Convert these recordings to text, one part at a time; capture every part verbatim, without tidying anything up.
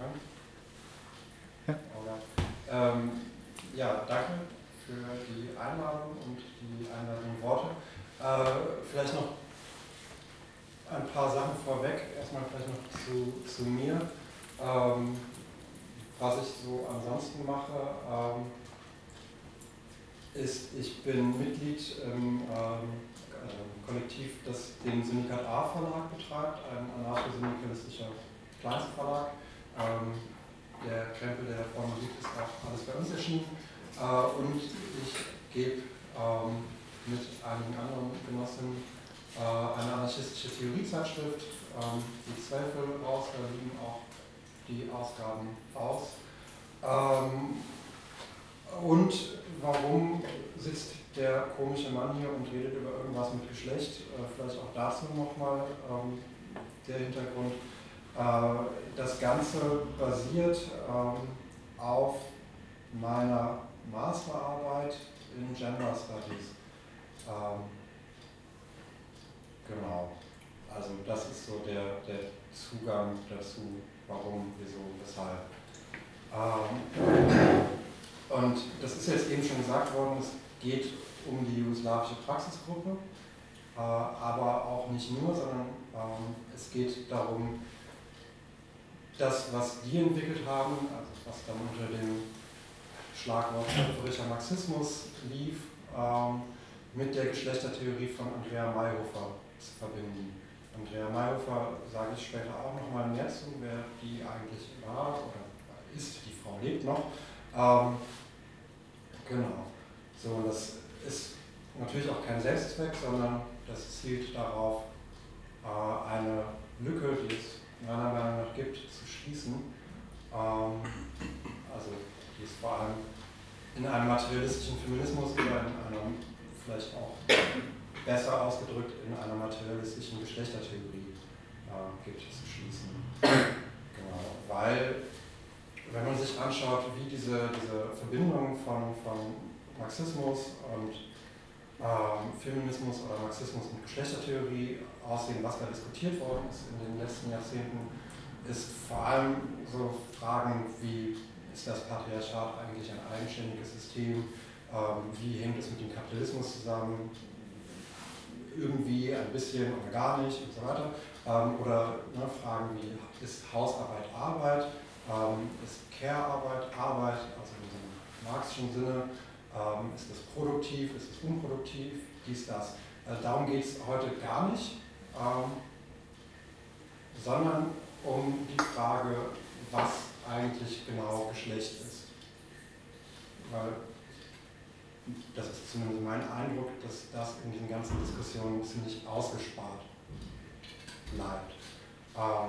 anfangen? Ja. Ähm, ja, danke für die Einladung und die einleitenden Worte. Äh, vielleicht noch ein paar Sachen vorweg. Erstmal vielleicht noch zu, zu mir. Ähm, was ich so ansonsten mache, ähm, ist, ich bin Mitglied im ähm, Kollektiv, das den Syndikat A Verlag betreibt, ein anarcho-syndikalistischer Kleinstverlag. Ähm, der Krempel, der da vorne liegt, ist auch alles bei uns erschienen. Äh, und ich gebe ähm, mit einigen anderen Genossinnen äh, eine anarchistische Theoriezeitschrift, ähm, die Zweifel raus, da liegen auch die Ausgaben aus. Ähm, und warum sitzt der komische Mann hier und redet über irgendwas mit Geschlecht? Äh, vielleicht auch dazu nochmal ähm, der Hintergrund. Äh, das Ganze basiert ähm, auf meiner Masterarbeit in Gender Studies. Ähm, genau. Also das ist so der, der Zugang dazu, warum, wieso, weshalb. Ähm, und das ist jetzt eben schon gesagt worden, es geht um die jugoslawische Praxisgruppe, äh, aber auch nicht nur, sondern ähm, es geht darum, das, was die entwickelt haben, also was dann unter dem Schlagwort schöpferischer Marxismus lief, ähm, mit der Geschlechtertheorie von Andrea Mayhofer zu verbinden. Andrea Mayhofer sage ich später auch nochmal mehr zu, wer die eigentlich war oder ist, die Frau lebt noch. Ähm, genau. So, das ist natürlich auch kein Selbstzweck, sondern das zielt darauf, äh, eine Lücke, die es meiner Meinung nach gibt, zu schließen. Ähm, also die ist vor allem in einem materialistischen Feminismus oder in einem, vielleicht auch besser ausgedrückt, in einer materialistischen Geschlechtertheorie äh, gibt, zu schließen. Genau, weil, wenn man sich anschaut, wie diese, diese Verbindung von, von Marxismus und ähm, Feminismus oder Marxismus und Geschlechtertheorie aussehen, was da diskutiert worden ist in den letzten Jahrzehnten, ist vor allem so Fragen wie, ist das Patriarchat eigentlich ein eigenständiges System, ähm, wie hängt es mit dem Kapitalismus zusammen, irgendwie ein bisschen oder gar nicht und so weiter. Ähm, oder ne, Fragen wie, ist Hausarbeit Arbeit, ähm, ist Care-Arbeit Arbeit, also in diesem marxischen Sinne, ähm, ist es produktiv, ist es unproduktiv, dies, das. Äh, darum geht es heute gar nicht, ähm, sondern um die Frage, was eigentlich genau Geschlecht ist. Weil das ist zumindest mein Eindruck, dass das in diesen ganzen Diskussionen ziemlich ausgespart bleibt. Ähm,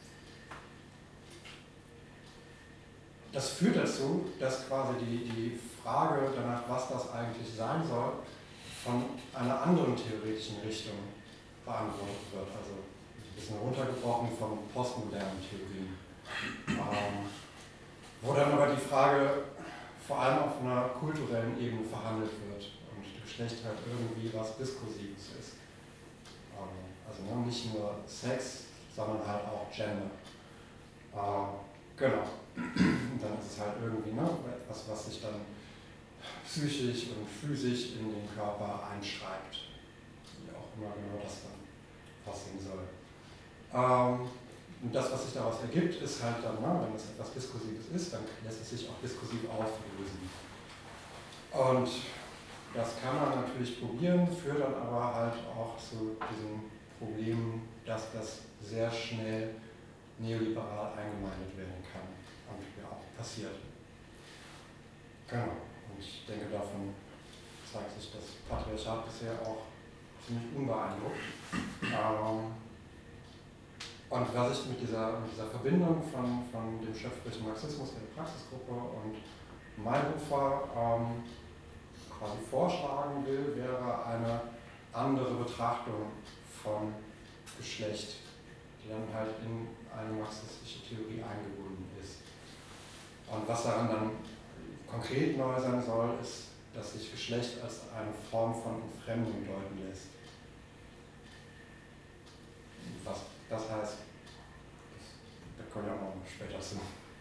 das führt dazu, dass quasi die, die Frage danach, was das eigentlich sein soll, von einer anderen theoretischen Richtung beantwortet wird. Also ein bisschen runtergebrochen von postmodernen Theorien. Ähm, wo dann aber die Frage vor allem auf einer kulturellen Ebene verhandelt wird und Geschlecht halt irgendwie was Diskursives ist. Ähm, also ne, nicht nur Sex, sondern halt auch Gender. Äh, genau. Und dann ist es halt irgendwie ne, etwas, was sich dann psychisch und physisch in den Körper einschreibt. Wie auch immer genau das dann aussehen soll. Ähm, und das, was sich daraus ergibt, ist halt dann, ne, wenn es etwas Diskursives ist, dann lässt es sich auch diskursiv auflösen. Und das kann man natürlich probieren, führt dann aber halt auch zu diesem Problem, dass das sehr schnell neoliberal eingemeindet werden kann. Und ja, auch passiert. Genau. Und ich denke, davon zeigt sich das Patriarchat bisher auch ziemlich unbeeindruckt. Ähm, und was ich mit dieser, mit dieser Verbindung von, von dem schöpferischen Marxismus in der Praxisgruppe und Mayhofer ähm, quasi vorschlagen will, wäre eine andere Betrachtung von Geschlecht, die dann halt in eine marxistische Theorie eingebunden ist. Und was daran dann konkret neu sein soll, ist, dass sich Geschlecht als eine Form von Entfremdung deuten lässt. Was das heißt, das, da kommen wir auch noch später zu.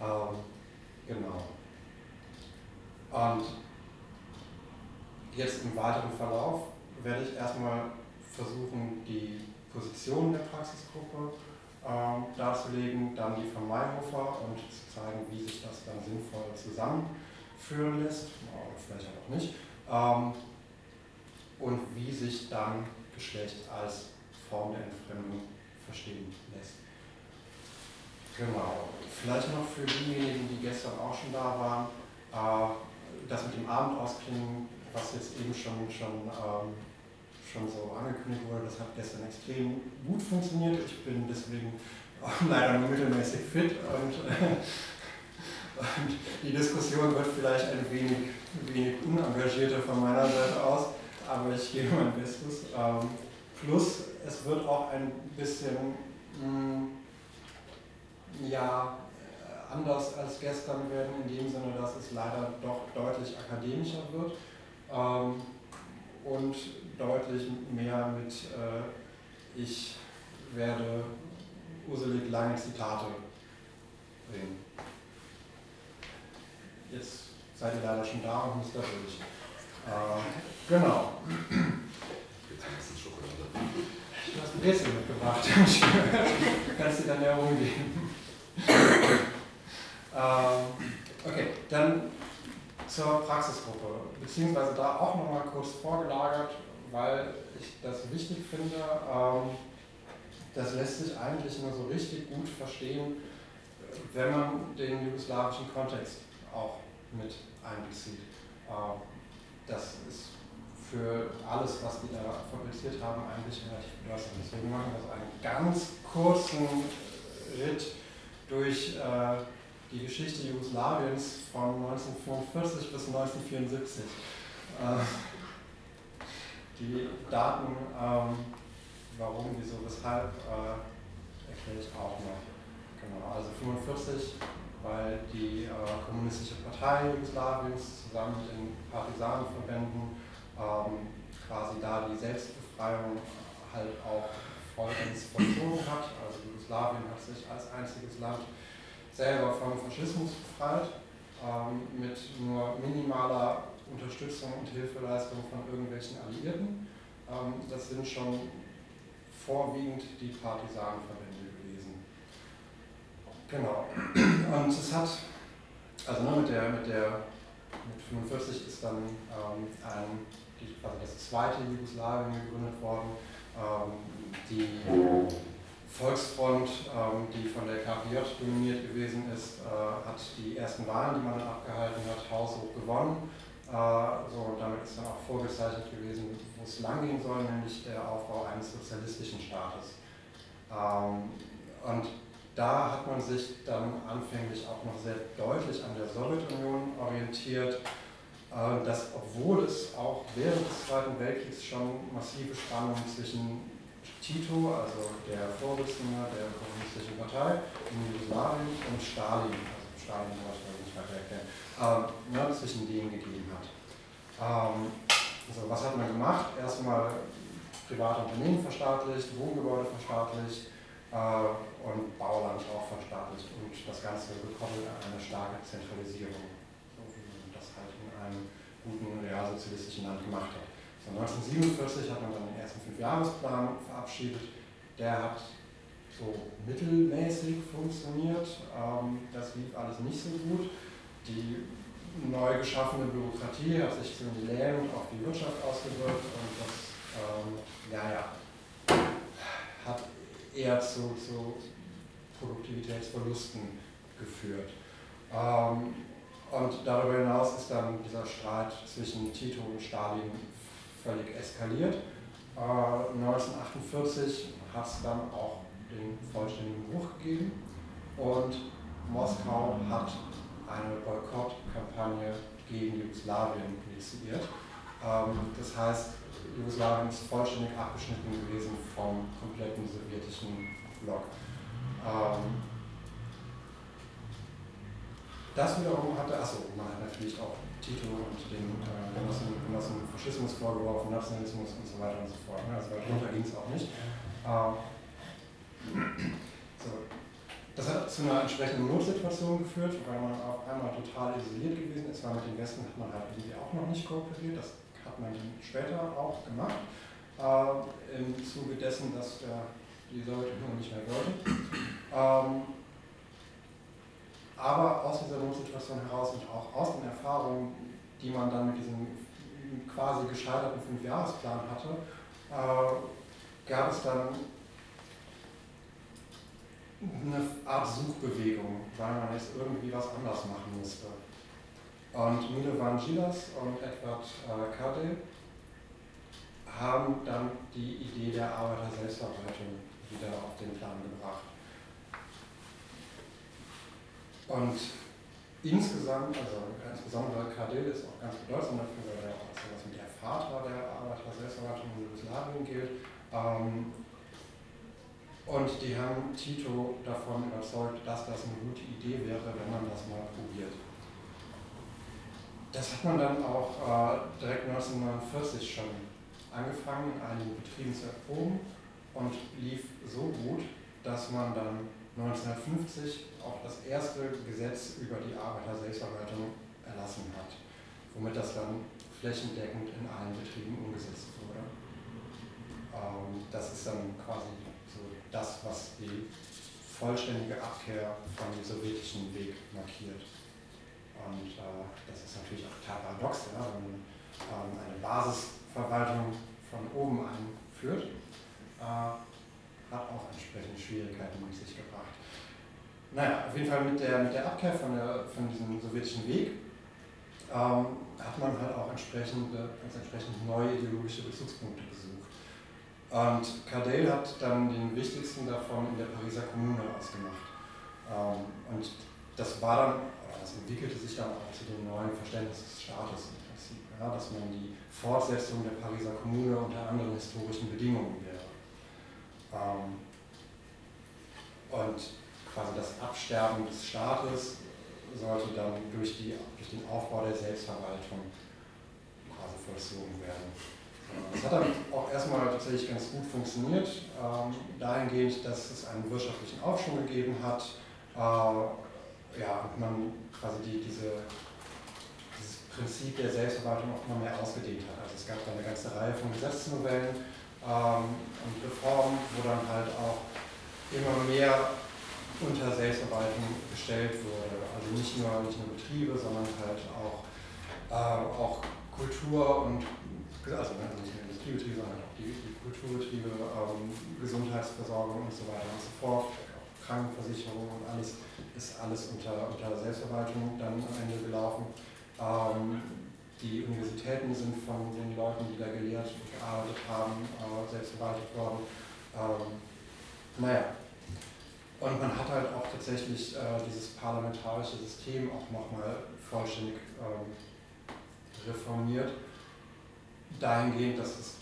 Ähm, genau. Und jetzt im weiteren Verlauf werde ich erstmal versuchen, die Position der Praxisgruppe ähm, darzulegen, dann die von Mayhofer und zu zeigen, wie sich das dann sinnvoll zusammenführen lässt, oder vielleicht auch nicht, ähm, und wie sich dann Geschlecht als Form der Entfremdung verstehen lässt. Genau. Vielleicht noch für diejenigen, die gestern auch schon da waren, äh, das mit dem Abend ausklingen, was jetzt eben schon, schon, ähm, schon so angekündigt wurde, das hat gestern extrem gut funktioniert. Ich bin deswegen leider nur mittelmäßig fit und, äh, und die Diskussion wird vielleicht ein wenig, wenig unengagierter von meiner Seite aus, aber ich gebe mein Bestes. Ähm, plus, es wird auch ein bisschen mh, ja, anders als gestern werden, in dem Sinne, dass es leider doch deutlich akademischer wird ähm, und deutlich mehr mit äh, ich werde uselig lange Zitate bringen. Jetzt seid ihr leider schon da und müsst da durch. Äh, genau. Du hast ein Brezel mitgebracht, du kannst dir dann herumgehen. ähm, okay, dann zur Praxisgruppe, beziehungsweise da auch nochmal kurz vorgelagert, weil ich das wichtig finde. Ähm, das lässt sich eigentlich nur so richtig gut verstehen, wenn man den jugoslawischen Kontext auch mit einbezieht. Ähm, das ist für alles, was die da fabriziert haben, eigentlich relativ bedeutend. Deswegen machen wir so einen ganz kurzen Ritt durch äh, die Geschichte Jugoslawiens von neunzehnhundertfünfundvierzig bis neunzehnhundertvierundsiebzig. Äh, die Daten, ähm, warum, wieso, weshalb, äh, erkläre ich auch noch. Genau, also fünfundvierzig, weil die äh, Kommunistische Partei Jugoslawiens zusammen mit den Partisanenverbänden ähm, quasi da die Selbstbefreiung halt auch vollends vollzogen hat. Also Jugoslawien hat sich als einziges Land selber vom Faschismus befreit, ähm, mit nur minimaler Unterstützung und Hilfeleistung von irgendwelchen Alliierten. Ähm, das sind schon vorwiegend die Partisanenverbände gewesen. Genau. Und es hat, also ne, mit der, mit der mit fünfundvierzig ist dann ähm, ein, die, also das zweite Jugoslawien gegründet worden. Ähm, die Volksfront, ähm, die von der K P J dominiert gewesen ist, äh, hat die ersten Wahlen, die man dann abgehalten hat, haushoch gewonnen. Äh, so, und damit ist dann auch vorgezeichnet gewesen, wo es langgehen soll, nämlich der Aufbau eines sozialistischen Staates. Ähm, und da hat man sich dann anfänglich auch noch sehr deutlich an der Sowjetunion orientiert, äh, dass obwohl es auch während des Zweiten Weltkriegs schon massive Spannungen zwischen Tito, also der Vorsitzende der Kommunistischen Partei in Jugoslawien, und Stalin, also Stalin wollte ich nicht weiter erklären, ähm, ne, zwischen denen gegeben hat. Ähm, also was hat man gemacht? Erstmal private Unternehmen verstaatlicht, Wohngebäude verstaatlicht äh, und Bauland auch verstaatlicht und das Ganze gekoppelt an eine starke Zentralisierung, so wie man das halt in einem guten realsozialistischen Land gemacht hat. So, neunzehnhundertsiebenundvierzig hat man dann den ersten Fünfjahresplan verabschiedet. Der hat so mittelmäßig funktioniert. Ähm, das lief alles nicht so gut. Die neu geschaffene Bürokratie hat sich ziemlich lähmend auf die Wirtschaft ausgewirkt und das ähm, ja, ja, hat eher zu, zu Produktivitätsverlusten geführt. Ähm, und darüber hinaus ist dann dieser Streit zwischen Tito und Stalin völlig eskaliert. Äh, neunzehnhundertachtundvierzig hat es dann auch den vollständigen Bruch gegeben und Moskau hat eine Boykottkampagne gegen Jugoslawien initiiert. Ähm, das heißt, Jugoslawien ist vollständig abgeschnitten gewesen vom kompletten sowjetischen Block. Ähm, das wiederum hatte, achso, man hat natürlich auch Tito und den äh, Genossen, Genossen Faschismus vorgeworfen, Nationalismus und so weiter und so fort. Ne? Also darunter ging es auch nicht. Ähm, so. Das hat zu einer entsprechenden Notsituation geführt, weil man auf einmal total isoliert gewesen ist, weil mit dem Westen hat man halt irgendwie auch noch nicht kooperiert. Das hat man dann später auch gemacht, äh, im Zuge dessen, dass ja, die Sowjetunion nicht mehr wollte. Ähm, aber aus dieser Notsituation heraus und auch aus den Erfahrungen, die man dann mit diesem quasi gescheiterten Fünfjahresplan hatte, äh, gab es dann eine Art Suchbewegung, weil man jetzt irgendwie was anders machen musste. Und Milovan Djilas und Edward äh, Kade haben dann die Idee der Arbeiter-Selbstverwaltung wieder auf den Plan gebracht. Und insgesamt, also insbesondere Kade ist auch ganz bedeutsam dafür, weil er auch als sowas wie der Vater der Arbeiter-Selbstverwaltung in Jugoslawien gilt. Ähm, Und die haben Tito davon überzeugt, dass das eine gute Idee wäre, wenn man das mal probiert. Das hat man dann auch äh, direkt neunzehnhundertneunundvierzig schon angefangen, in einigen Betrieben zu erproben und lief so gut, dass man dann neunzehnhundertfünfzig auch das erste Gesetz über die Arbeiter-Selbstverwaltung erlassen hat, womit das dann flächendeckend in allen Betrieben umgesetzt wurde. Ähm, das ist dann quasi so das, was die vollständige Abkehr von dem sowjetischen Weg markiert. Und äh, das ist natürlich auch total paradox, ja, wenn man ähm, eine Basisverwaltung von oben einführt, äh, hat auch entsprechend Schwierigkeiten mit sich gebracht. Naja, auf jeden Fall mit der, mit der Abkehr von, der, von diesem sowjetischen Weg ähm, hat man halt auch entsprechende, also entsprechend neue ideologische Bezugspunkte gesucht. Und Kade hat dann den wichtigsten davon in der Pariser Kommune ausgemacht. Ähm, und das war dann, das entwickelte sich dann auch zu dem neuen Verständnis des Staates im Prinzip, ja, dass man die Fortsetzung der Pariser Kommune unter anderen historischen Bedingungen wäre. Ähm, und quasi das Absterben des Staates sollte dann durch, die, durch den Aufbau der Selbstverwaltung quasi vollzogen werden. Das hat dann auch erstmal tatsächlich ganz gut funktioniert, ähm, dahingehend, dass es einen wirtschaftlichen Aufschwung gegeben hat, äh, ja, und man quasi die, diese, dieses Prinzip der Selbstverwaltung auch immer mehr ausgedehnt hat. Also es gab dann eine ganze Reihe von Gesetzesnovellen ähm, und Reformen, wo dann halt auch immer mehr unter Selbstverwaltung gestellt wurde. Also nicht nur, nicht nur Betriebe, sondern halt auch, äh, auch Kultur und also nicht nur Industriebetriebe, sondern auch die, die Kulturbetriebe, ähm, Gesundheitsversorgung und so weiter und so fort, auch Krankenversicherung und alles ist alles unter, unter Selbstverwaltung dann am Ende gelaufen. Ähm, die Universitäten sind von den Leuten, die da gelehrt und gearbeitet haben, äh, selbst verwaltet worden. Ähm, naja, und man hat halt auch tatsächlich äh, dieses parlamentarische System auch nochmal vollständig ähm, reformiert. Dahingehend, dass es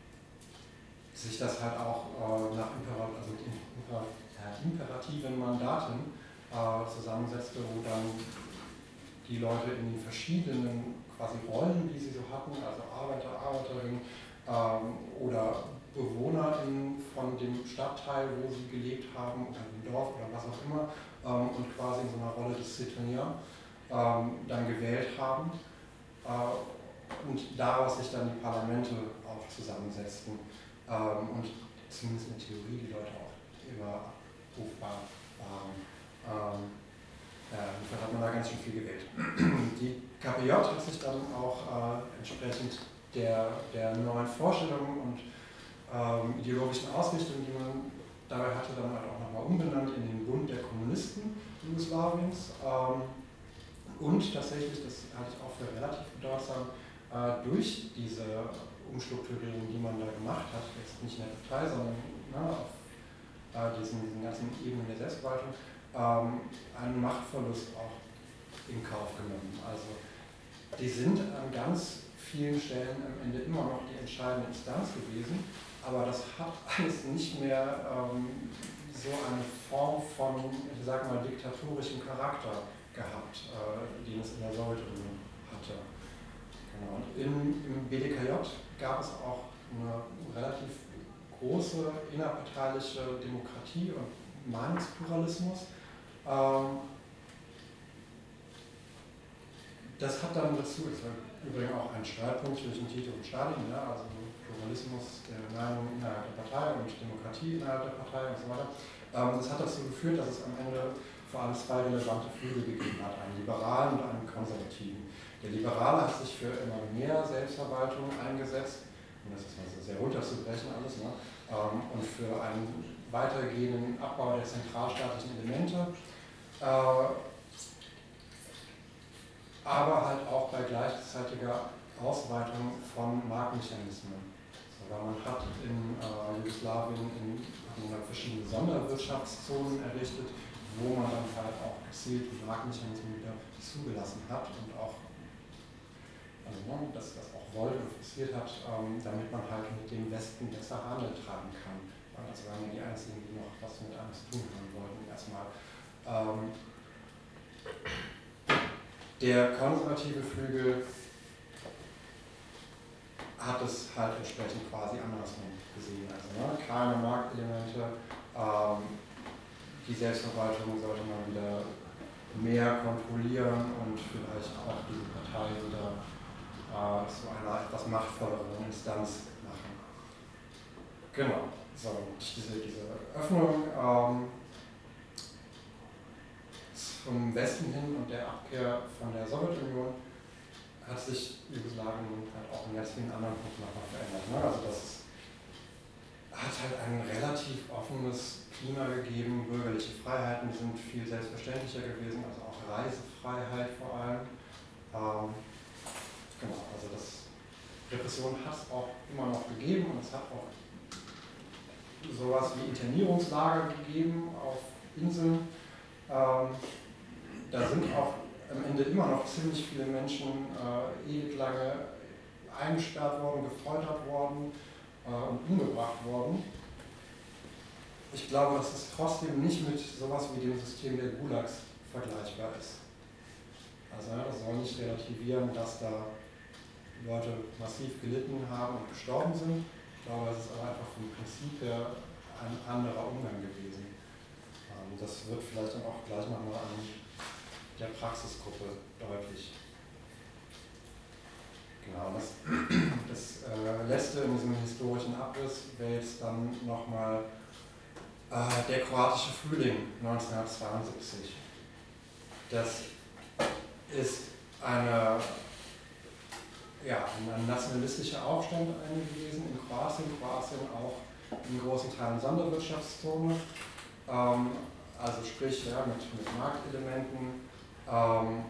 sich das halt auch äh, nach Imper also Imper ja, imperativen Mandaten äh, zusammensetzte, wo dann die Leute in den verschiedenen quasi Rollen, die sie so hatten, also Arbeiter, Arbeiterinnen ähm, oder BewohnerInnen von dem Stadtteil, wo sie gelebt haben, oder dem Dorf oder was auch immer, ähm, und quasi in so einer Rolle des Citoyen ähm, dann gewählt haben. Äh, und daraus sich dann die Parlamente auch zusammensetzten ähm, und zumindest in der Theorie die Leute auch immer abrufbar waren. Ähm, ja, jedenfalls hat man da ganz schön viel gewählt. Die K P J hat sich dann auch äh, entsprechend der, der neuen Vorstellungen und ähm, ideologischen Ausrichtungen, die man dabei hatte, dann halt auch nochmal umbenannt in den Bund der Kommunisten Jugoslawiens. Ähm, und tatsächlich, das halte ich auch für relativ bedeutsam, durch diese Umstrukturierung, die man da gemacht hat, jetzt nicht in der Partei, sondern ne, auf äh, diesen, diesen ganzen Ebenen der Selbstverwaltung, ähm, einen Machtverlust auch in Kauf genommen. Also die sind an ganz vielen Stellen am Ende immer noch die entscheidende Instanz gewesen, aber das hat alles nicht mehr ähm, so eine Form von, ich sag mal, diktatorischem Charakter gehabt, äh, den es in der Sowjetunion hatte. Genau. Und im, im B D K J gab es auch eine relativ große innerparteiliche Demokratie und Meinungspluralismus. Ähm, das hat dann dazu, das war übrigens auch ein Streitpunkt zwischen Tito und Stalin, ja, also Pluralismus der Meinung innerhalb der Partei und Demokratie innerhalb der Partei und so weiter. Ähm, das hat dazu geführt, dass es am Ende vor allem zwei relevante Flügel gegeben hat, einen liberalen und einen konservativen. Der Liberale hat sich für immer mehr Selbstverwaltung eingesetzt, um das ist also sehr runterzubrechen alles, ne? ähm, und für einen weitergehenden Abbau der zentralstaatlichen Elemente, äh, aber halt auch bei gleichzeitiger Ausweitung von Marktmechanismen. So, weil man hat in äh, Jugoslawien in, in verschiedene Sonderwirtschaftszonen errichtet, wo man dann halt auch gezielt die Marktmechanismen wieder zugelassen hat und auch, also ne, dass das auch wollte und forciert hat, ähm, damit man halt mit dem Westen besser Handel treiben kann. Also waren wir die Einzigen, die noch was mit einem zu tun haben wollten, erstmal. Ähm, der konservative Flügel hat es halt entsprechend quasi andersrum gesehen. Also ne, keine Marktelemente, ähm, die Selbstverwaltung sollte man wieder mehr kontrollieren und vielleicht auch diese Partei wieder äh, zu einer etwas machtvolleren Instanz machen. Genau, so diese, diese Öffnung ähm, zum Westen hin und der Abkehr von der Sowjetunion hat sich Jugoslawien halt auch in ganz vielen anderen Punkten nochmal verändert. Ne? Also das hat halt ein relativ offenes Klima gegeben, bürgerliche Freiheiten sind viel selbstverständlicher gewesen, also auch Reisefreiheit vor allem. Ähm, genau, also das Repression hat es auch immer noch gegeben und es hat auch sowas wie Internierungslager gegeben auf Inseln. Ähm, da sind auch am Ende immer noch ziemlich viele Menschen äh, ewig lange eingesperrt worden, gefoltert worden äh, und umgebracht worden. Ich glaube, dass es trotzdem nicht mit sowas wie dem System der Gulags vergleichbar ist. Also das soll nicht relativieren, dass da Leute massiv gelitten haben und gestorben sind. Ich glaube, es ist aber einfach vom Prinzip her ein anderer Umgang gewesen. Ähm, das wird vielleicht dann auch gleich nochmal an der Praxisgruppe deutlich. Genau, das, das äh, letzte in diesem historischen Abriss wäre jetzt dann nochmal äh, der kroatische Frühling neunzehnhundertzweiundsiebzig. Das ist eine, ja, ein nationalistischer Aufstand gewesen in Kroatien. Kroatien auch in großen Teilen Sonderwirtschaftszone, ähm, also sprich ja, mit, mit Marktelementen. Ähm,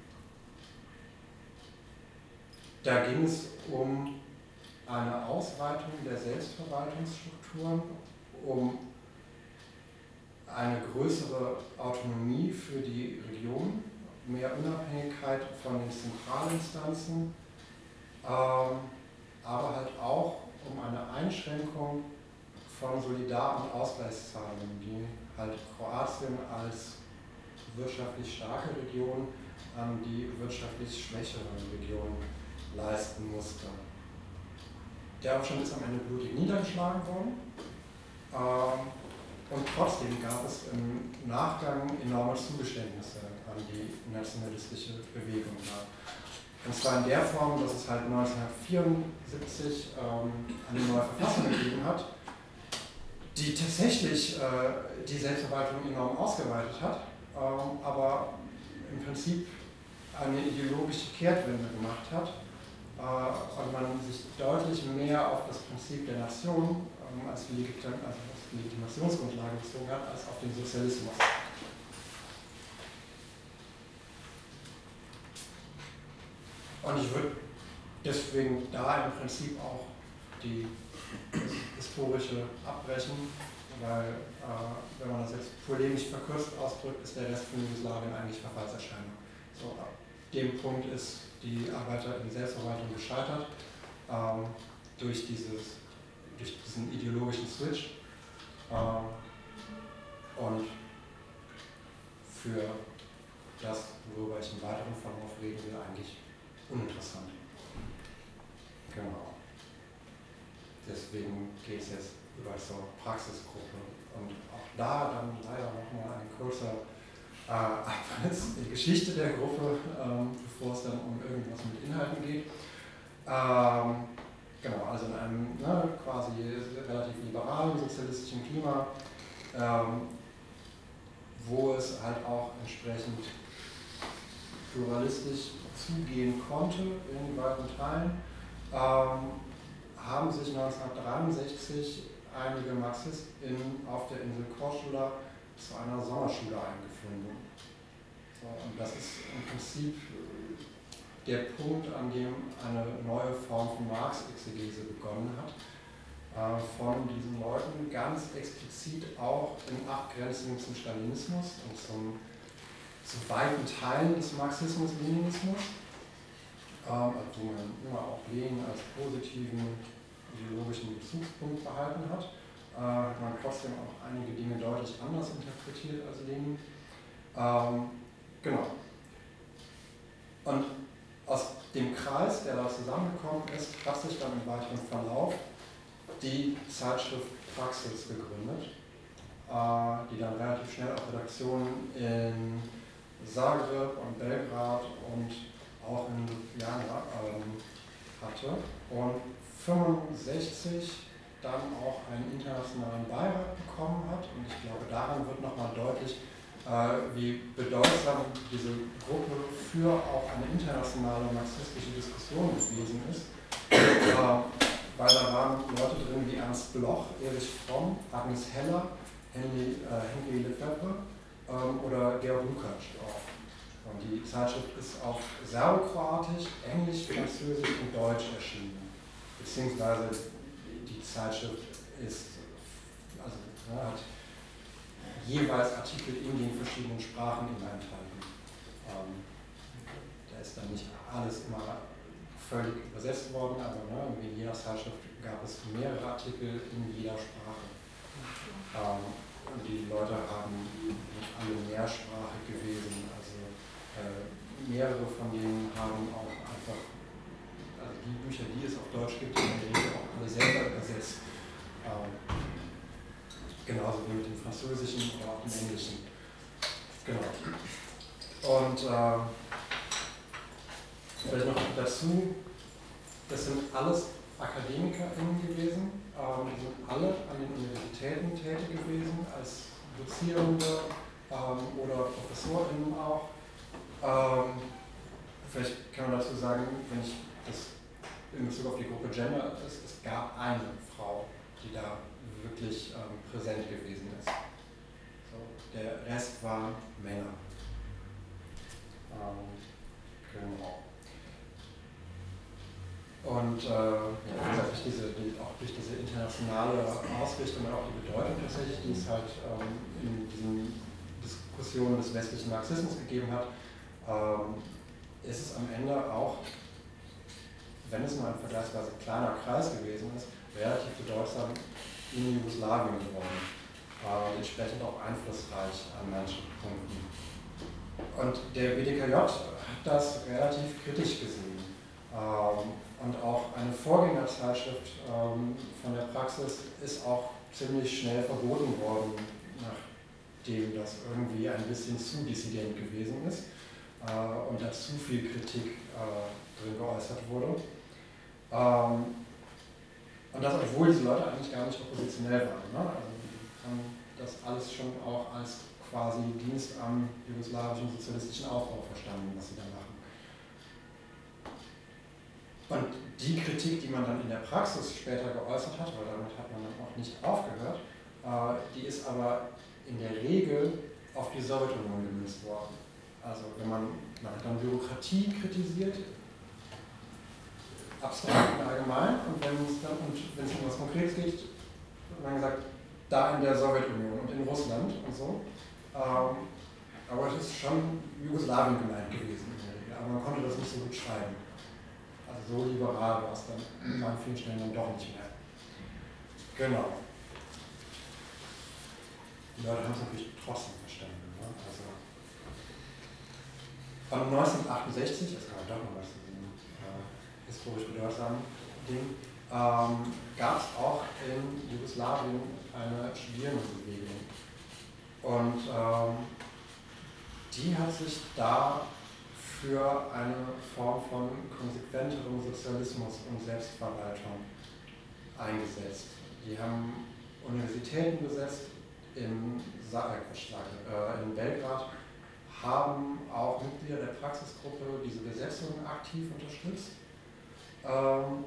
da ging es um eine Ausweitung der Selbstverwaltungsstrukturen, um eine größere Autonomie für die Region, mehr Unabhängigkeit von den Zentralinstanzen, ähm, aber halt auch um eine Einschränkung von Solidar- und Ausgleichszahlungen, die halt Kroatien als wirtschaftlich starke Region an die wirtschaftlich schwächeren Regionen leisten musste. Der Aufstand ist am Ende blutig niedergeschlagen worden. Ähm, Und trotzdem gab es im Nachgang enorme Zugeständnisse an die nationalistische Bewegung. Und zwar in der Form, dass es halt neunzehnhundertvierundsiebzig ähm, eine neue Verfassung gegeben hat, die tatsächlich äh, die Selbstverwaltung enorm ausgeweitet hat, ähm, aber im Prinzip eine ideologische Kehrtwende gemacht hat äh, und man sich deutlich mehr auf das Prinzip der Nation ähm, als Legitim also Legitimationsgrundlage bezogen hat, als auf den Sozialismus. Und ich würde deswegen da im Prinzip auch die das historische abbrechen, weil, äh, wenn man das jetzt polemisch verkürzt ausdrückt, ist der Rest von Jugoslawien eigentlich Verfallserscheinung. So, ab dem Punkt ist die Arbeiter in Selbstverwaltung gescheitert, ähm, durch, dieses, durch diesen ideologischen Switch. Ähm, und für das, worüber ich im weiteren Verlauf reden will, eigentlich uninteressant. Genau. Deswegen geht es jetzt über zur Praxisgruppe. Und auch da dann leider nochmal ein kurzer Äh, einfach jetzt die Geschichte der Gruppe, ähm, bevor es dann um irgendwas mit Inhalten geht. Ähm, genau, also in einem ne, quasi relativ liberalen sozialistischen Klima, ähm, wo es halt auch entsprechend pluralistisch zugehen konnte in weiten Teilen, ähm, haben sich neunzehnhundertdreiundsechzig einige MarxistInnen auf der Insel Korčula zu einer Sommerschule eingefunden. So, und das ist im Prinzip der Punkt, an dem eine neue Form von Marx-Exegese begonnen hat, äh, von diesen Leuten ganz explizit auch in Abgrenzung zum Stalinismus und zum, zu weiten Teilen des Marxismus-Leninismus, ähm, wo man immer auch Lenin als positiven ideologischen Bezugspunkt behalten hat, äh, man trotzdem auch einige Dinge deutlich anders interpretiert als Lenin. Ähm, genau. Und aus dem Kreis, der da zusammengekommen ist, hat sich dann im weiteren Verlauf die Zeitschrift Praxis gegründet, äh, die dann relativ schnell auch Redaktionen in Zagreb und Belgrad und auch in Ljubljana ähm, hatte und fünfundsechzig dann auch einen internationalen Beirat bekommen hat. Und ich glaube, daran wird nochmal deutlich, äh, wie bedeutsam diese Gruppe für auch eine internationale marxistische Diskussion gewesen ist. Äh, weil da waren Leute drin wie Ernst Bloch, Erich Fromm, Agnes Heller, Henry, äh, Henry Lefebvre ähm, oder Georg Lukács auch. Und die Zeitschrift ist auf Serbokroatisch, Englisch, Französisch und Deutsch erschienen. Beziehungsweise die Zeitschrift ist, also, ja, hat jeweils Artikel in den verschiedenen Sprachen immer enthalten. Ähm, da ist dann nicht alles immer völlig übersetzt worden, aber ne, in jeder Zeitschrift gab es mehrere Artikel in jeder Sprache. Ähm, und die Leute haben nicht alle mehrsprachig gewesen, also äh, mehrere von denen haben auch einfach, also die Bücher, die es auf Deutsch gibt, in der Regel auch alle selber übersetzt. Ähm, genauso wie mit dem Französischen oder auch dem Englischen. Genau. Und äh, vielleicht noch dazu, das sind alles AkademikerInnen gewesen, ähm, die sind alle an den Universitäten tätig gewesen, als Dozierende ähm, oder ProfessorInnen auch. Ähm, vielleicht kann man dazu sagen, wenn ich das in Bezug auf die Gruppe Gender, es, es gab eine Frau, die da wirklich ähm, präsent gewesen ist. So, der Rest waren Männer. Ähm, genau. Und äh, ja, wie gesagt, durch diese, die, auch durch diese internationale Ausrichtung und auch die Bedeutung tatsächlich, die es halt ähm, in diesen Diskussionen des westlichen Marxismus gegeben hat, ähm, ist es am Ende auch, wenn es nur ein vergleichsweise kleiner Kreis gewesen ist, relativ bedeutsam in Jugoslawien geworden. Äh, entsprechend auch einflussreich an manchen Punkten. Und der B D K J hat das relativ kritisch gesehen. Ähm, und auch eine Vorgängerzeitschrift ähm, von der Praxis ist auch ziemlich schnell verboten worden, nachdem das irgendwie ein bisschen zu dissident gewesen ist äh, und da zu viel Kritik äh, drin geäußert wurde. Ähm, und das, obwohl diese Leute eigentlich gar nicht oppositionell waren. Ne? Also die haben das alles schon auch als quasi Dienst am jugoslawischen sozialistischen Aufbau verstanden, was sie da machen. Und die Kritik, die man dann in der Praxis später geäußert hat, weil damit hat man dann auch nicht aufgehört, äh, die ist aber in der Regel auf die Sowjetunion gemünzt worden. Also wenn man, man hat dann Bürokratie kritisiert, abstrakt und allgemein, und wenn es dann und wenn es um was Konkretes geht, hat man gesagt, da in der Sowjetunion und in Russland und so. Ähm, aber es ist schon Jugoslawien gemeint gewesen in der Regel, aber man konnte das nicht so gut schreiben. Also so liberal war es dann an vielen Stellen dann doch nicht mehr. Genau. Die Leute haben es natürlich trotzdem verstanden. Ne? Also von neunzehnhundertachtundsechzig, das kann man doch noch was zu diesem äh, historisch bedeutsamen Ding, ähm, gab es auch in Jugoslawien eine Studierendenbewegung. Und ähm, die hat sich da für eine Form von konsequenterem Sozialismus und Selbstverwaltung eingesetzt. Die haben Universitäten besetzt in, Sa äh, in Belgrad, haben auch Mitglieder der Praxisgruppe diese Besetzung aktiv unterstützt. Ähm,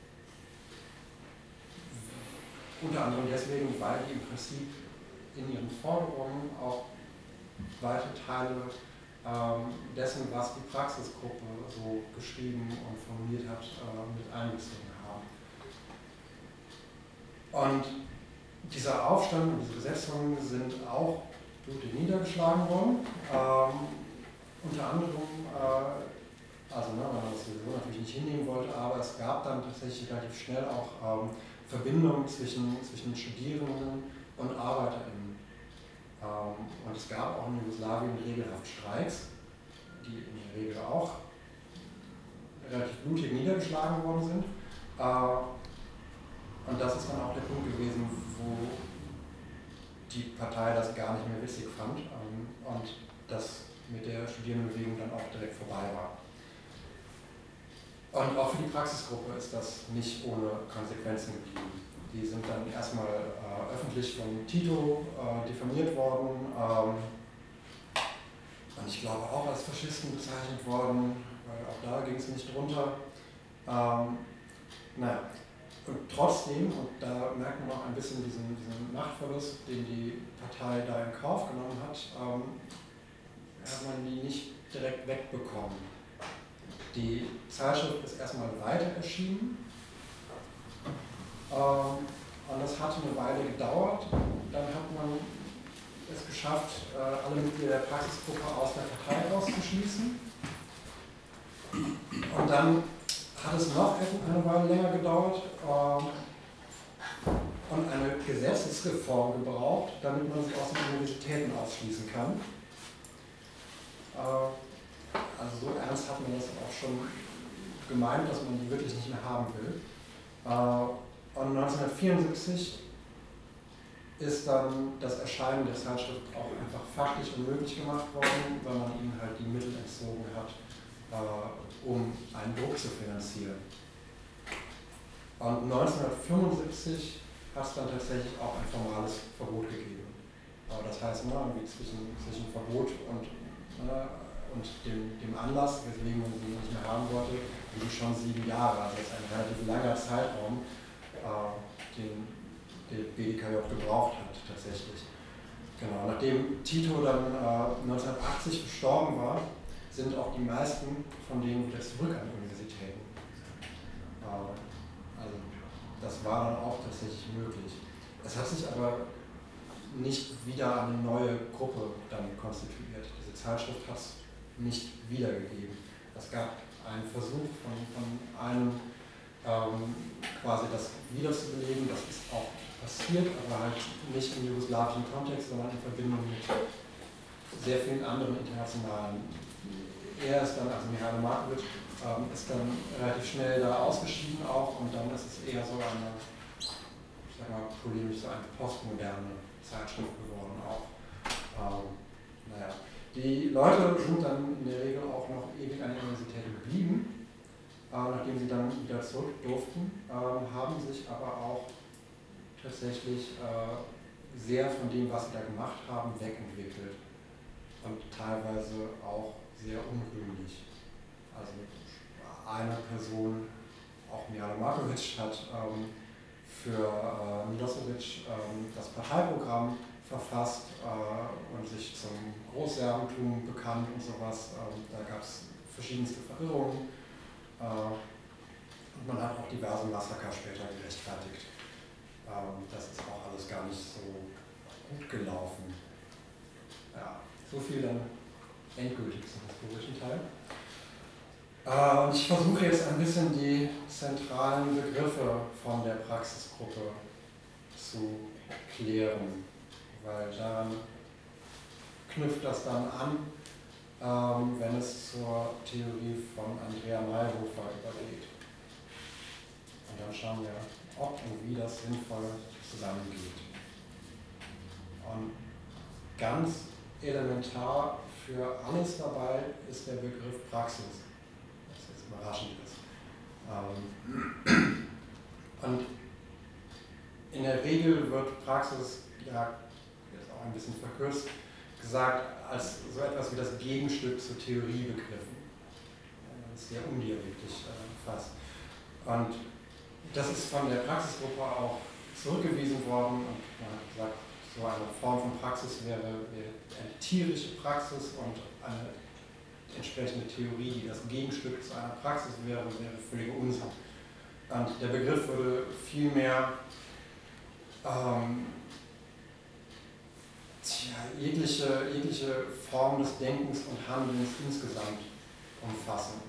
unter anderem deswegen, weil die im Prinzip in ihren Forderungen auch weite Teile ähm, dessen, was die Praxisgruppe so geschrieben und formuliert hat, äh, mit einbezogen haben. Und dieser Aufstand und diese Besetzungen sind auch blutig niedergeschlagen worden. Ähm, unter anderem, äh, also ne, weil man das sowieso natürlich nicht hinnehmen wollte, aber es gab dann tatsächlich relativ schnell auch ähm, Verbindungen zwischen, zwischen Studierenden und ArbeiterInnen. Ähm, und es gab auch in Jugoslawien regelhaft Streiks, die in der Regel auch relativ blutig niedergeschlagen worden sind. Äh, und das ist dann auch der Punkt gewesen, wo die Partei das gar nicht mehr witzig fand ähm, und das mit der Studierendenbewegung dann auch direkt vorbei war. Und auch für die Praxisgruppe ist das nicht ohne Konsequenzen geblieben. Die sind dann erstmal äh, öffentlich von Tito äh, diffamiert worden ähm, und ich glaube auch als Faschisten bezeichnet worden, weil auch da ging es nicht drunter. Ähm, naja. Und trotzdem, und da merkt man auch ein bisschen diesen, diesen Machtverlust, den die Partei da in Kauf genommen hat, ähm, hat man die nicht direkt wegbekommen. Die Zeitschrift ist erstmal weiter erschienen ähm, und das hat eine Weile gedauert. Dann hat man es geschafft, äh, alle Mitglieder der Praxisgruppe aus der Partei auszuschließen. Und dann hat es noch eine Weile länger gedauert ähm, und eine Gesetzesreform gebraucht, damit man sie aus den Universitäten ausschließen kann. Äh, also so ernst hat man das auch schon gemeint, dass man die wirklich nicht mehr haben will. Äh, und neunzehnhundertvierundsiebzig ist dann das Erscheinen der Zeitschrift auch einfach faktisch unmöglich gemacht worden, weil man ihnen halt die Mittel entzogen hat, äh, um einen Druck zu finanzieren. Und neunzehnhundertfünfundsiebzig hat es dann tatsächlich auch ein formales Verbot gegeben. Aber das heißt, ne, wie zwischen, zwischen Verbot und, ne, und dem, dem Anlass, weswegen man sie nicht mehr haben wollte, liegen schon sieben Jahre. Also das ist ein relativ langer Zeitraum, äh, den der B D K J gebraucht hat tatsächlich. Genau. Nachdem Tito dann äh, neunzehnhundertachtzig verstorben war, sind auch die meisten von denen wieder zurück an die Universitäten. Äh, also das war dann auch tatsächlich möglich. Es hat sich aber nicht wieder eine neue Gruppe dann konstituiert. Diese Zeitschrift hat es nicht wiedergegeben. Es gab einen Versuch von, von einem ähm, quasi das wiederzubeleben, das ist auch passiert, aber halt nicht im jugoslawischen Kontext, sondern in Verbindung mit sehr vielen anderen internationalen. Er ist dann, also Mihailo Markovic, ähm, ist dann relativ schnell da ausgeschieden auch und dann ist es eher so eine, ich sag mal polemisch, so eine postmoderne Zeitschrift geworden auch. Ähm, naja. Die Leute sind dann in der Regel auch noch ewig an der Universität geblieben, äh, nachdem sie dann wieder zurück durften, äh, haben sich aber auch tatsächlich äh, sehr von dem, was sie da gemacht haben, wegentwickelt und teilweise auch sehr unrühmlich. Also eine Person, auch Mihailo Markovic, hat ähm, für äh, Milosevic ähm, das Parteiprogramm verfasst äh, und sich zum Großserbentum bekannt und sowas. Ähm, da gab es verschiedenste Verirrungen äh, und man hat auch diverse Massaker später gerechtfertigt. Ähm, das ist auch alles gar nicht so gut gelaufen. Ja, so viel dann endgültig zum historischen Teil. Äh, und ich versuche jetzt ein bisschen die zentralen Begriffe von der Praxisgruppe zu klären, weil daran knüpft das dann an, ähm, wenn es zur Theorie von Andrea Mayhofer übergeht. Und dann schauen wir, ob und wie das sinnvoll zusammengeht. Und ganz elementar für alles dabei ist der Begriff Praxis, was jetzt überraschend ist. Ähm, und in der Regel wird Praxis, ja, jetzt auch ein bisschen verkürzt, gesagt als so etwas wie das Gegenstück zur Theorie begriffen. Das ist sehr undialektisch äh, fast. Und das ist von der Praxisgruppe auch zurückgewiesen worden und man hat gesagt, so eine Form von Praxis wäre, wäre eine tierische Praxis und eine entsprechende Theorie, die das Gegenstück zu einer Praxis wäre, wäre völliger Unsinn. Und der Begriff würde vielmehr ähm, tja, jegliche, jegliche Form des Denkens und Handelns insgesamt umfassen.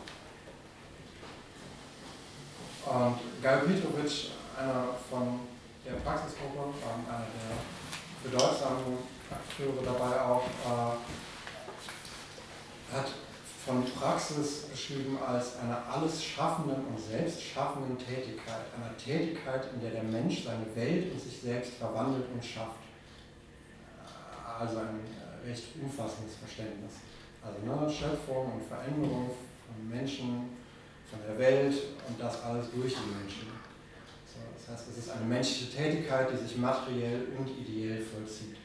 Und Gaj Petrovic, einer von der Praxisgruppe, einer der bedeutsamen Akteure dabei auch, äh, hat von Praxis beschrieben als einer alles schaffenden und selbst schaffenden Tätigkeit, einer Tätigkeit, in der der Mensch seine Welt und sich selbst verwandelt und schafft. Also ein recht umfassendes Verständnis. Also ne, Schöpfung und Veränderung von Menschen, von der Welt und das alles durch die Menschen. So, das heißt, es ist eine menschliche Tätigkeit, die sich materiell und ideell vollzieht.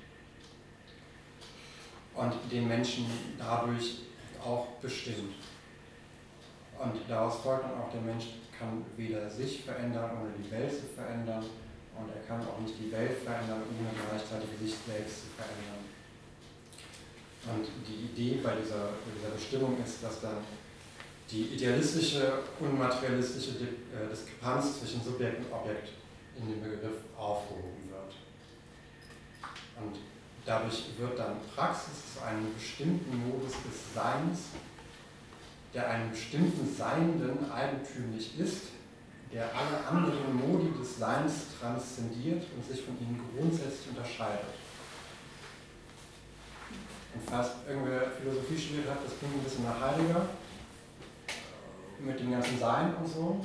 Und den Menschen dadurch auch bestimmt. Und daraus folgt dann auch, der Mensch kann weder sich verändern, ohne die Welt zu verändern, und er kann auch nicht die Welt verändern, ohne gleichzeitig sich selbst zu verändern. Und die Idee bei dieser, bei dieser Bestimmung ist, dass dann die idealistische und materialistische Diskrepanz zwischen Subjekt und Objekt in dem Begriff aufgehoben wird. Und dadurch wird dann Praxis zu einem bestimmten Modus des Seins, der einem bestimmten Seienden eigentümlich ist, der alle anderen Modi des Seins transzendiert und sich von ihnen grundsätzlich unterscheidet. Und falls irgendwer Philosophie studiert hat, das klingt ein bisschen nach Heidegger, mit dem ganzen Sein und so.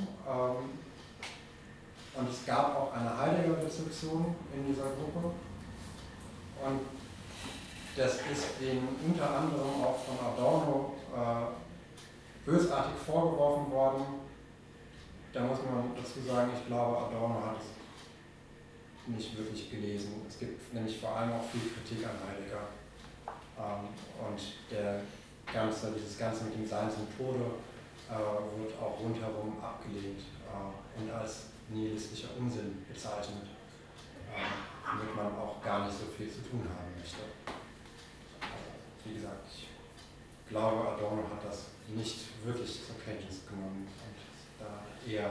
Und es gab auch eine Heidegger-Rezeption in dieser Gruppe. Und das ist ihnen unter anderem auch von Adorno äh, bösartig vorgeworfen worden. Da muss man dazu sagen, ich glaube, Adorno hat es nicht wirklich gelesen. Es gibt nämlich vor allem auch viel Kritik an Heidegger. Ähm, und der ganze, dieses Ganze mit dem Sein zum Tode äh, wird auch rundherum abgelehnt äh, und als nihilistischer Unsinn bezeichnet, äh, womit man auch gar nicht so viel zu tun haben möchte. Wie gesagt, ich glaube, Adorno hat das nicht wirklich zur Kenntnis genommen und da eher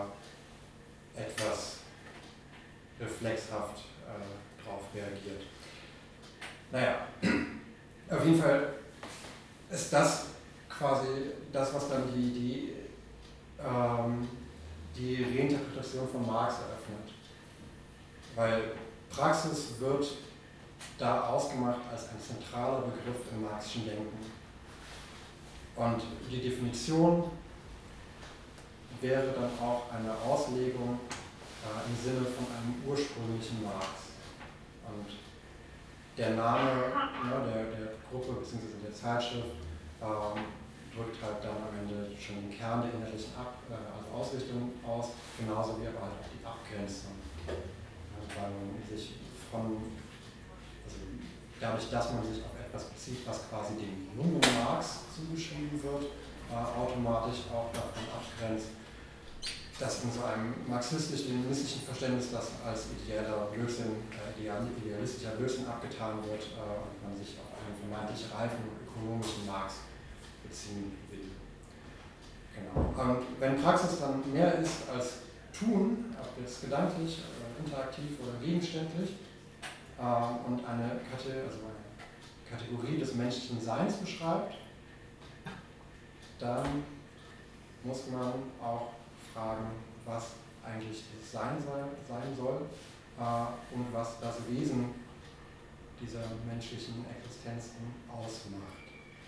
äh, etwas reflexhaft äh, drauf reagiert. Naja, auf jeden Fall ist das quasi das, was dann die, die, ähm, die Reinterpretation von Marx eröffnet. Weil Praxis wird da ausgemacht als ein zentraler Begriff im Marxischen Denken. Und die Definition wäre dann auch eine Auslegung äh, im Sinne von einem ursprünglichen Marx. Und der Name ne, der, der Gruppe bzw. der Zeitschrift ähm, drückt halt dann am Ende schon den Kern der innerlichen Ab äh, also Ausrichtung aus, genauso wie aber halt auch die Abgrenzung. Ja, weil man sich von dadurch, dass man sich auf etwas bezieht, was quasi dem jungen Marx zugeschrieben wird, äh, automatisch auch davon abgrenzt, dass in so einem marxistisch-leninistischen Verständnis das als ideeller Blödsinn, äh, idealistischer Blödsinn abgetan wird äh, und man sich auf einen vermeintlich reifen ökonomischen Marx beziehen will. Genau. Und wenn Praxis dann mehr ist als Tun, ob jetzt gedanklich, äh, interaktiv oder gegenständlich, und eine, also eine Kategorie des menschlichen Seins beschreibt, dann muss man auch fragen, was eigentlich das Sein sein soll und was das Wesen dieser menschlichen Existenzen ausmacht.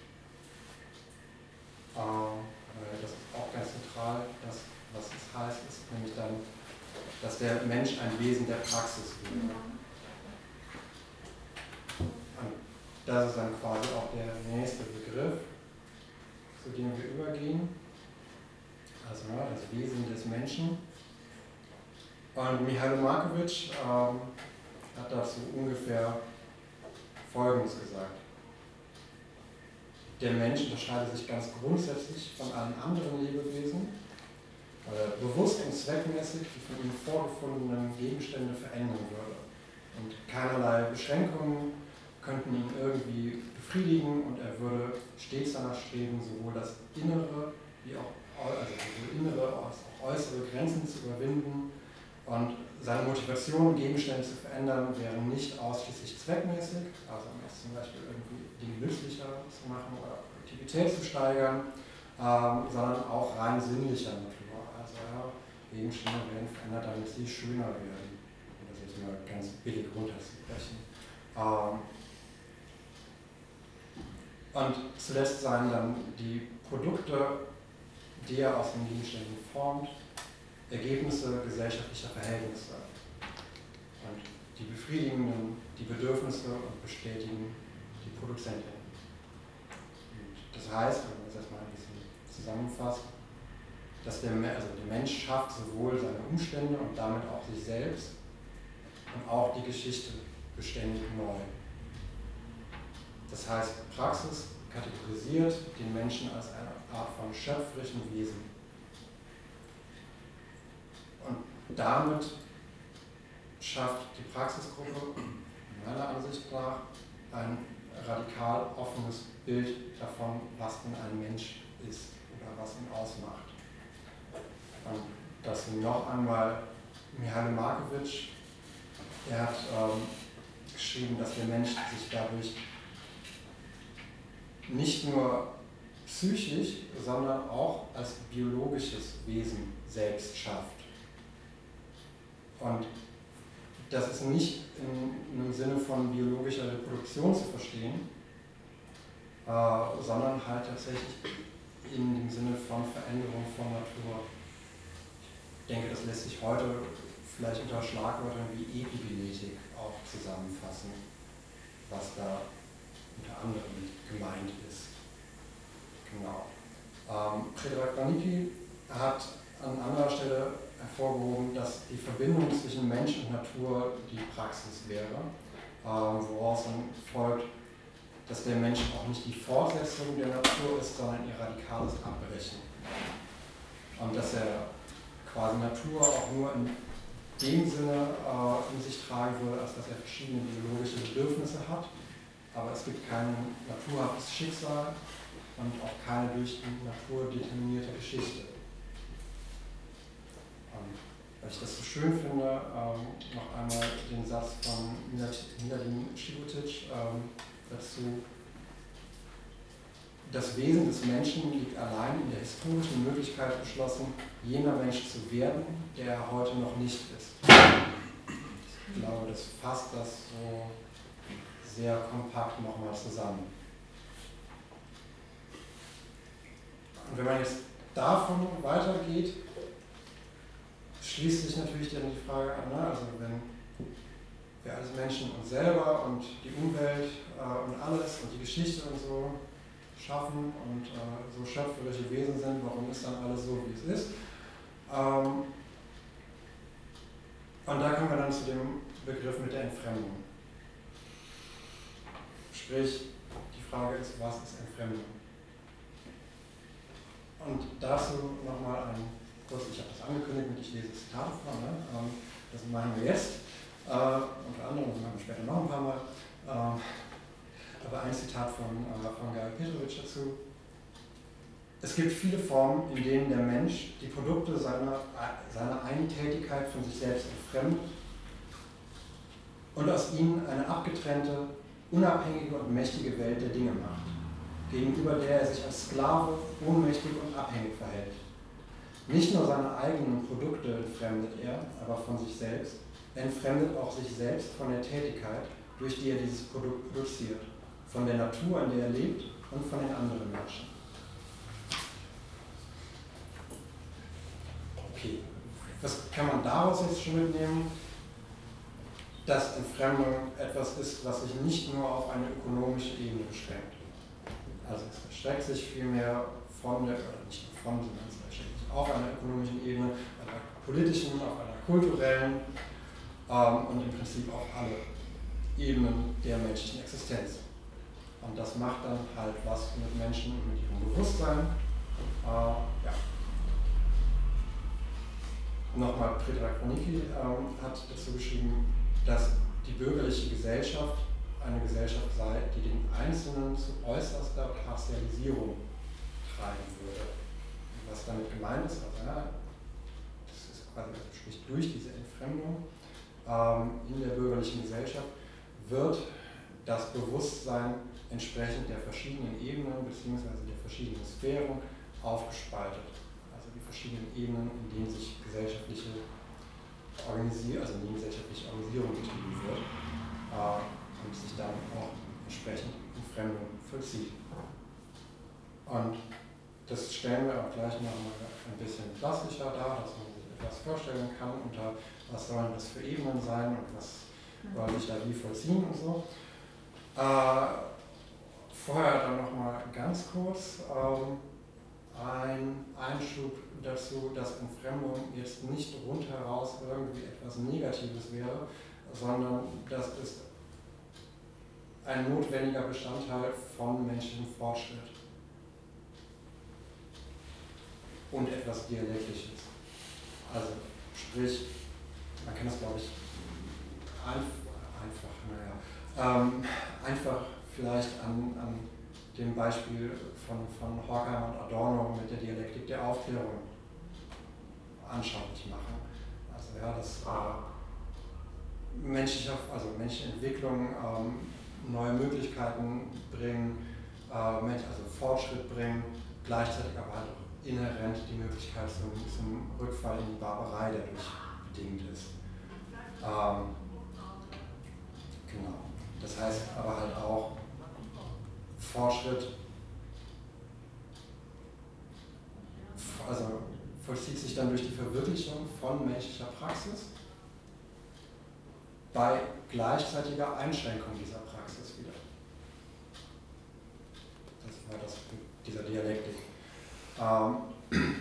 Das ist auch ganz zentral, das, was es heißt, ist nämlich dann, dass der Mensch ein Wesen der Praxis wäre. das ist dann quasi auch der nächste Begriff, zu dem wir übergehen. Also ja, das Wesen des Menschen. Und Mihailo Markovic ähm, hat dazu ungefähr Folgendes gesagt. Der Mensch unterscheidet sich ganz grundsätzlich von allen anderen Lebewesen, weil er bewusst und zweckmäßig die von ihm vorgefundenen Gegenstände verändern würde. Und keinerlei Beschränkungen könnten ihn irgendwie befriedigen und er würde stets danach streben, sowohl das Innere wie auch also sowohl innere als auch äußere Grenzen zu überwinden. Und seine Motivation, Gegenstände zu verändern, wäre nicht ausschließlich zweckmäßig, also um jetzt zum Beispiel irgendwie Dinge nützlicher zu machen oder Produktivität zu steigern, ähm, sondern auch rein sinnlicher Natur. Also ja, Gegenstände werden verändert, damit sie schöner werden, um das jetzt mal ganz billig runterzubrechen. Ähm, und zuletzt seien dann die Produkte, die er aus den Gegenständen formt, Ergebnisse gesellschaftlicher Verhältnisse. Und die befriedigen die Bedürfnisse und bestätigen die Produzenten. Und das heißt, wenn man das erstmal ein bisschen zusammenfasst, dass der, also der Mensch schafft sowohl seine Umstände und damit auch sich selbst und auch die Geschichte beständig neu. Das heißt, Praxis kategorisiert den Menschen als eine Art von schöpferischem Wesen. Und damit schafft die Praxisgruppe meiner Ansicht nach ein radikal offenes Bild davon, was denn ein Mensch ist oder was ihn ausmacht. Und das noch einmal Mihailo Markovic, er hat ähm, geschrieben, dass der Mensch sich dadurch nicht nur psychisch, sondern auch als biologisches Wesen selbst schafft. Und das ist nicht in einem Sinne von biologischer Reproduktion zu verstehen, äh, sondern halt tatsächlich in dem Sinne von Veränderung von Natur. Ich denke, das lässt sich heute vielleicht unter Schlagwörtern wie Epigenetik auch zusammenfassen, was da unter anderem gemeint ist. Genau. Ähm, Predrag Branicki hat an anderer Stelle hervorgehoben, dass die Verbindung zwischen Mensch und Natur die Praxis wäre, ähm, woraus dann folgt, dass der Mensch auch nicht die Fortsetzung der Natur ist, sondern ihr radikales Abbrechen. Und dass er quasi Natur auch nur in dem Sinne äh, in sich tragen würde, als dass er verschiedene biologische Bedürfnisse hat, aber es gibt kein naturhaftes Schicksal und auch keine durch die Natur determinierte Geschichte. Und weil ich das so schön finde, ähm, noch einmal den Satz von Miladin Čigotić ähm, dazu: Das Wesen des Menschen liegt allein in der historischen Möglichkeit beschlossen, jener Mensch zu werden, der er heute noch nicht ist. Ich glaube, das fasst das so sehr kompakt nochmal zusammen. Und wenn man jetzt davon weitergeht, schließt sich natürlich dann die Frage an, ne? Also wenn wir als Menschen uns selber und die Umwelt äh, und alles und die Geschichte und so schaffen und äh, so schöpferische Wesen sind, warum ist dann alles so, wie es ist? Ähm, und da kommen wir dann zu dem Begriff mit der Entfremdung. Sprich, die Frage ist, was ist Entfremdung? Und dazu nochmal ein kurz, ich habe das angekündigt mit, ich lese Zitate vor, ne? ähm, das machen wir jetzt, äh, unter anderem, das machen wir später noch ein paar Mal, äh, aber ein Zitat von, äh, von Gary Petrovich dazu. Es gibt viele Formen, in denen der Mensch die Produkte seiner, seiner eigenen Tätigkeit von sich selbst entfremdet und aus ihnen eine abgetrennte, unabhängige und mächtige Welt der Dinge macht, gegenüber der er sich als Sklave, ohnmächtig und abhängig verhält. Nicht nur seine eigenen Produkte entfremdet er, aber von sich selbst, er entfremdet auch sich selbst von der Tätigkeit, durch die er dieses Produkt produziert, von der Natur, in der er lebt und von den anderen Menschen. Okay, was kann man daraus jetzt schon mitnehmen? dass Entfremdung etwas ist, was sich nicht nur auf eine ökonomische Ebene beschränkt. Also es erstreckt sich vielmehr von der, oder nicht nur von, sondern es erstreckt sich auf einer ökonomischen Ebene, einer politischen, auf einer kulturellen ähm, und im Prinzip auf alle Ebenen der menschlichen Existenz. Und das macht dann halt was mit Menschen und mit ihrem Bewusstsein. Äh, ja. Nochmal, Predrag Chronicki ähm, hat dazu geschrieben, dass die bürgerliche Gesellschaft eine Gesellschaft sei, die den Einzelnen zu äußerster Partialisierung treiben würde. Was damit gemeint ist, also, ja, das ist quasi, das spricht durch diese Entfremdung. Ähm, in der bürgerlichen Gesellschaft wird das Bewusstsein entsprechend der verschiedenen Ebenen bzw. der verschiedenen Sphären aufgespaltet. Also die verschiedenen Ebenen, in denen sich gesellschaftliche Organisier also in denen gesellschaftliche Organisierung betrieben wird äh, und sich dann auch entsprechend Entfremdung vollzieht. Und das stellen wir auch gleich noch mal ein bisschen klassischer dar, dass man sich etwas vorstellen kann, unter was sollen das für Ebenen sein und was soll sich da wie vollziehen und so. Äh, vorher dann nochmal ganz kurz ähm, ein Einschub dazu, dass Entfremdung jetzt nicht rundheraus irgendwie etwas Negatives wäre, sondern das ist ein notwendiger Bestandteil von menschlichem Fortschritt und etwas Dialektisches. Also sprich, man kann das glaube ich einfach, naja, ähm, einfach vielleicht an, an dem Beispiel von, von Horkheimer und Adorno mit der Dialektik der Aufklärung anschaulich machen. Also ja, dass äh, menschliche, also menschliche Entwicklung ähm, neue Möglichkeiten bringen, äh, also Fortschritt bringen, gleichzeitig aber halt auch inhärent die Möglichkeit zum, zum Rückfall in die Barbarei dadurch bedingt ist. Ähm, genau. Das heißt aber halt auch Fortschritt, also vollzieht sich dann durch die Verwirklichung von menschlicher Praxis bei gleichzeitiger Einschränkung dieser Praxis wieder. Das war das mit dieser Dialektik. Ähm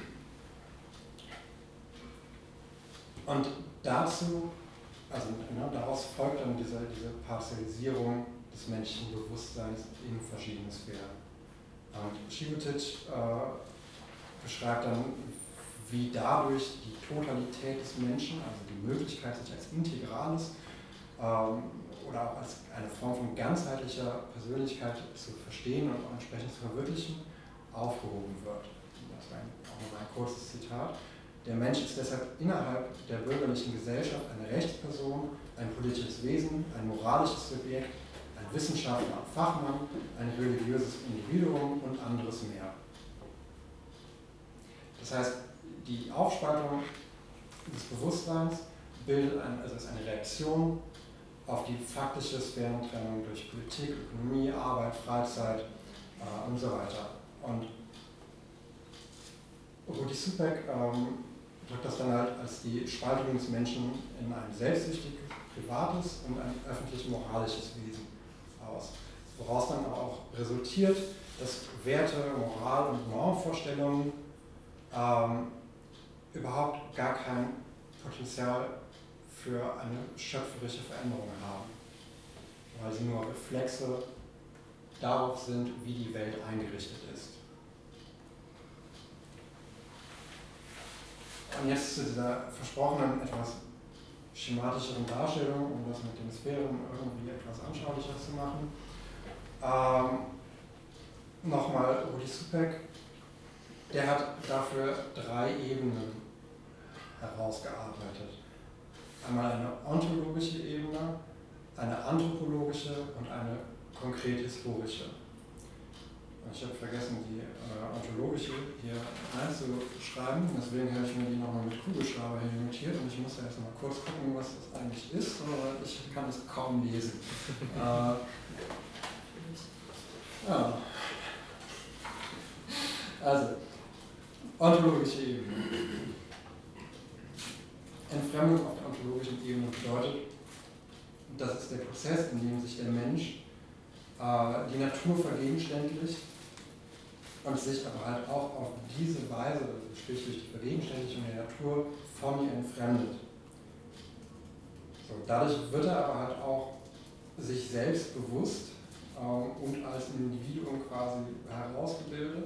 und dazu, also ne, daraus folgt dann diese, diese Partialisierung des menschlichen Bewusstseins in verschiedene Sphären. Und Subotic äh, beschreibt dann, wie dadurch die Totalität des Menschen, also die Möglichkeit, sich als integrales ähm, oder auch als eine Form von ganzheitlicher Persönlichkeit zu verstehen und auch entsprechend zu verwirklichen, aufgehoben wird. Das war auch nochmal ein kurzes Zitat. Der Mensch ist deshalb innerhalb der bürgerlichen Gesellschaft eine Rechtsperson, ein politisches Wesen, ein moralisches Subjekt, ein Wissenschaftler und Fachmann, ein religiöses Individuum und anderes mehr. Das heißt, die Aufspaltung des Bewusstseins bildet ein, also ist eine Reaktion auf die faktische Sphärentrennung durch Politik, Ökonomie, Arbeit, Freizeit äh, und so weiter. Und Rudi Supek ähm, drückt das dann halt als die Spaltung des Menschen in ein selbstsüchtiges, privates und ein öffentlich-moralisches Wesen aus. Woraus dann auch resultiert, dass Werte, Moral und Normvorstellungen ähm, überhaupt gar kein Potenzial für eine schöpferische Veränderung haben, weil sie nur Reflexe darauf sind, wie die Welt eingerichtet ist. Und jetzt zu dieser versprochenen, etwas schematischeren Darstellung, um das mit den Sphären irgendwie etwas anschaulicher zu machen. Ähm, Nochmal Rudi Supek, der hat dafür drei Ebenen herausgearbeitet. Einmal eine ontologische Ebene, eine anthropologische und eine konkret historische. Ich habe vergessen, die äh, ontologische hier einzuschreiben, deswegen habe ich mir die nochmal mit Kugelschreiber hier notiert und ich muss ja erst mal kurz gucken, was das eigentlich ist, aber ich kann es kaum lesen. äh, ja. Also, ontologische Ebene. Entfremdung auf der ontologischen Ebene bedeutet, das ist der Prozess, in dem sich der Mensch äh, die Natur vergegenständlicht und sich aber halt auch auf diese Weise, also sprich durch die Vergegenständlichung der Natur, von ihr entfremdet. So, dadurch wird er aber halt auch sich selbst bewusst äh, und als Individuum quasi herausgebildet,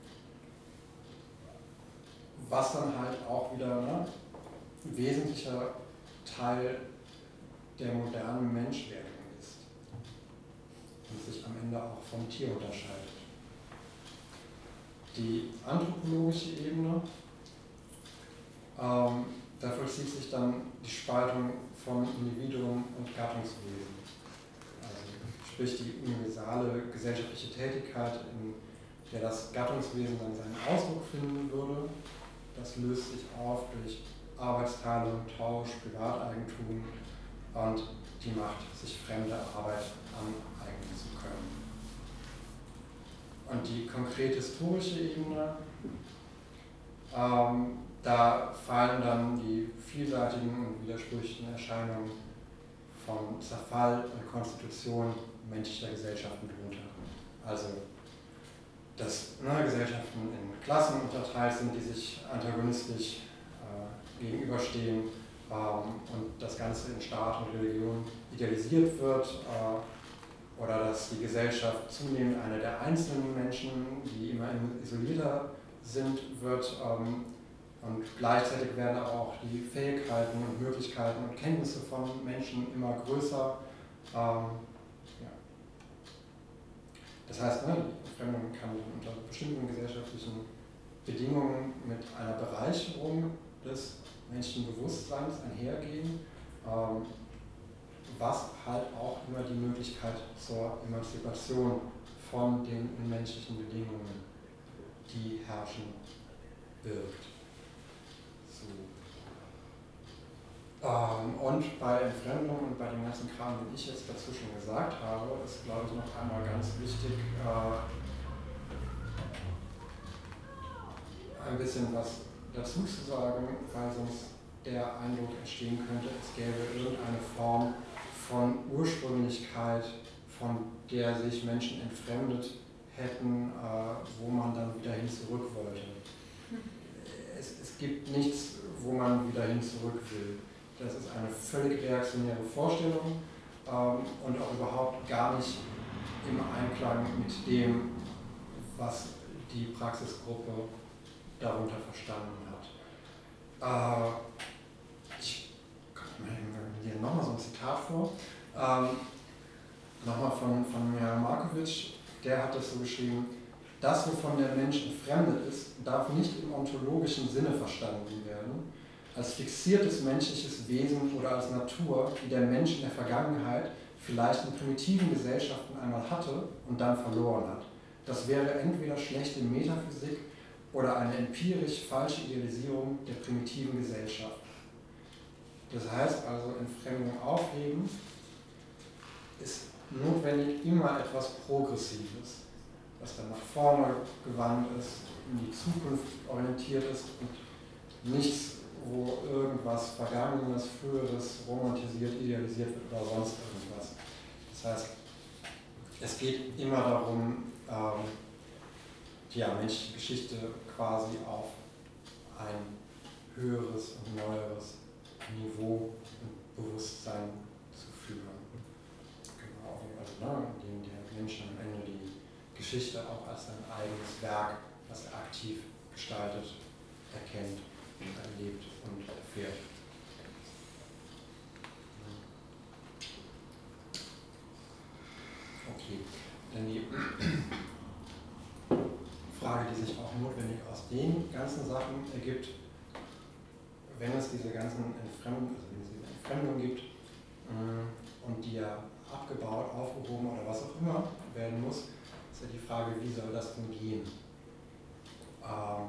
was dann halt auch wieder ne, ein wesentlicher Teil der modernen Menschwerdung ist und sich am Ende auch vom Tier unterscheidet. Die anthropologische Ebene, ähm, da vollzieht sich dann die Spaltung von Individuum und Gattungswesen. Also, sprich die universale gesellschaftliche Tätigkeit, in der das Gattungswesen dann seinen Ausdruck finden würde. Das löst sich auf durch Arbeitsteilung, Tausch, Privateigentum und die Macht, sich fremde Arbeit aneignen zu können. Und die konkret historische Ebene, ähm, da fallen dann die vielseitigen und widersprüchlichen Erscheinungen von Zerfall und Konstitution menschlicher Gesellschaften drunter. Also, dass ne, Gesellschaften in Klassen unterteilt sind, die sich antagonistisch äh, gegenüberstehen ähm, und das Ganze in Staat und Religion idealisiert wird äh, oder dass die Gesellschaft zunehmend eine der einzelnen Menschen, die immer isolierter sind, wird ähm, und gleichzeitig werden aber auch die Fähigkeiten und Möglichkeiten und Kenntnisse von Menschen immer größer. Ähm, Das heißt, ne, die Entfremdung kann unter bestimmten gesellschaftlichen Bedingungen mit einer Bereicherung des menschlichen Bewusstseins einhergehen, ähm, was halt auch immer die Möglichkeit zur Emanzipation von den menschlichen Bedingungen, die herrschen, birgt. So. Ähm, und bei Entfremdung und bei dem ganzen Kram, den ich jetzt dazu schon gesagt habe, ist, glaube ich, noch einmal ganz wichtig, äh, ein bisschen was dazu zu sagen, weil sonst der Eindruck entstehen könnte, es gäbe irgendeine Form von Ursprünglichkeit, von der sich Menschen entfremdet hätten, äh, wo man dann wieder hin zurück wollte. Es, es gibt nichts, wo man wieder hin zurück will. Das ist eine völlig reaktionäre Vorstellung ähm, und auch überhaupt gar nicht im Einklang mit dem, was die Praxisgruppe darunter verstanden hat. Äh, ich lese nochmal so ein Zitat vor, ähm, nochmal von, von Herrn Markovic, der hat das so geschrieben: Das, wovon der Mensch entfremdet ist, darf nicht im ontologischen Sinne verstanden werden, als fixiertes menschliches Wesen oder als Natur, die der Mensch in der Vergangenheit vielleicht in primitiven Gesellschaften einmal hatte und dann verloren hat. Das wäre entweder schlechte Metaphysik oder eine empirisch falsche Idealisierung der primitiven Gesellschaft. Das heißt also, Entfremdung aufheben ist notwendig immer etwas Progressives, das dann nach vorne gewandt ist, in die Zukunft orientiert ist und nichts, wo irgendwas Vergangenes, Früheres romantisiert, idealisiert wird oder sonst irgendwas. Das heißt, es geht immer darum, ähm, die ja, menschliche Geschichte quasi auf ein höheres und neueres Niveau und Bewusstsein zu führen. Genau, also ne, indem der Mensch am Ende die Geschichte auch als sein eigenes Werk, was er aktiv gestaltet, erkennt und erlebt und erfährt. Okay, dann die Frage, die sich auch notwendig aus den ganzen Sachen ergibt, wenn es diese ganzen Entfremdungen, also wenn es diese Entfremdung gibt äh, und die ja abgebaut, aufgehoben oder was auch immer werden muss, ist ja die Frage, wie soll das denn gehen? Ähm,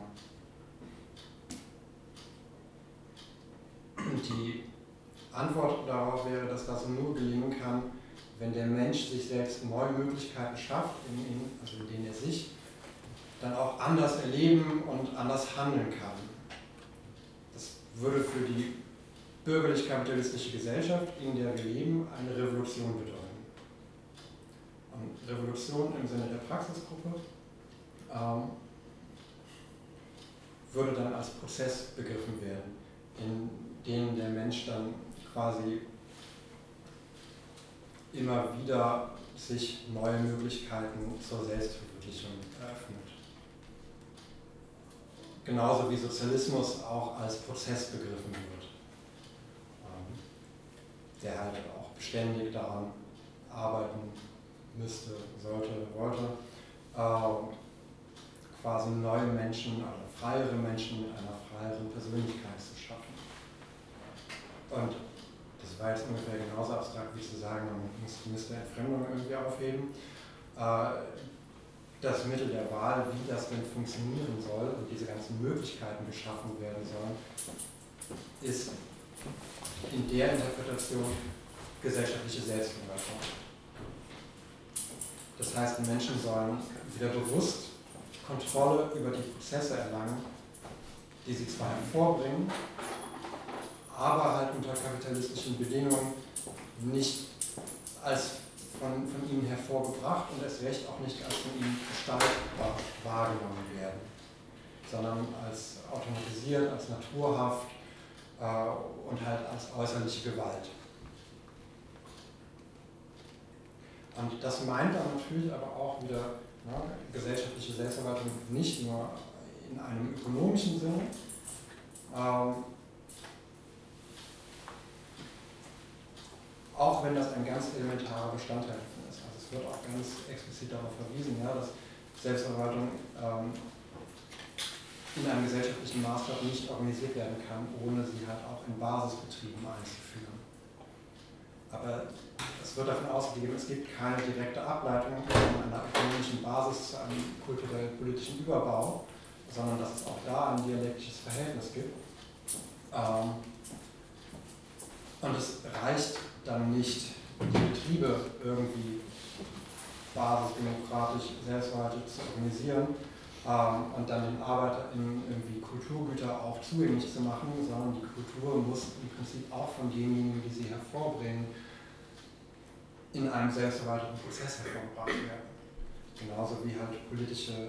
die Antwort darauf wäre, dass das nur gelingen kann, wenn der Mensch sich selbst neue Möglichkeiten schafft, in, in, also in denen er sich dann auch anders erleben und anders handeln kann. Das würde für die bürgerlich-kapitalistische Gesellschaft, in der wir leben, eine Revolution bedeuten. Und Revolution im Sinne der Praxisgruppe ähm, würde dann als Prozess begriffen werden, in dem der Mensch dann quasi immer wieder sich neue Möglichkeiten zur Selbstverwirklichung eröffnet. Genauso wie Sozialismus auch als Prozess begriffen wird, ähm, der halt auch beständig daran arbeiten müsste, sollte, wollte, äh, quasi neue Menschen oder freiere Menschen mit einer freieren Persönlichkeit zu schaffen. Und das war jetzt ungefähr genauso abstrakt wie zu sagen, man muss, müsste Entfremdung irgendwie aufheben. Äh, das Mittel der Wahl, wie das denn funktionieren soll und diese ganzen Möglichkeiten geschaffen werden sollen, ist in der Interpretation gesellschaftliche Selbstverwaltung. Das heißt, die Menschen sollen wieder bewusst Kontrolle über die Prozesse erlangen, die sie zwar hervorbringen, aber halt unter kapitalistischen Bedingungen nicht als von, von ihnen hervorgebracht und erst recht auch nicht als von ihnen gestaltbar wahrgenommen werden, sondern als automatisiert, als naturhaft äh, und halt als äußerliche Gewalt. Und das meint dann natürlich aber auch wieder, ja, gesellschaftliche Selbstverwaltung nicht nur in einem ökonomischen Sinne, ähm, auch wenn das ein ganz elementarer Bestandteil davon ist. Also es wird auch ganz explizit darauf verwiesen, ja, dass Selbstverwaltung ähm, in einem gesellschaftlichen Maßstab nicht organisiert werden kann, ohne sie halt auch in Basisbetrieben einzuführen. Aber es wird davon ausgegeben, es gibt keine direkte Ableitung von einer ökonomischen Basis zu einem kulturell-politischen Überbau, sondern dass es auch da ein dialektisches Verhältnis gibt. Ähm, und es reicht dann nicht, die Betriebe irgendwie basisdemokratisch selbstverwaltet zu organisieren ähm, und dann den ArbeiterInnen irgendwie Kulturgüter auch zugänglich zu machen, sondern die Kultur muss im Prinzip auch von denjenigen, die sie hervorbringen, in einem selbstverwalteten Prozess hervorgebracht werden. Genauso wie halt politische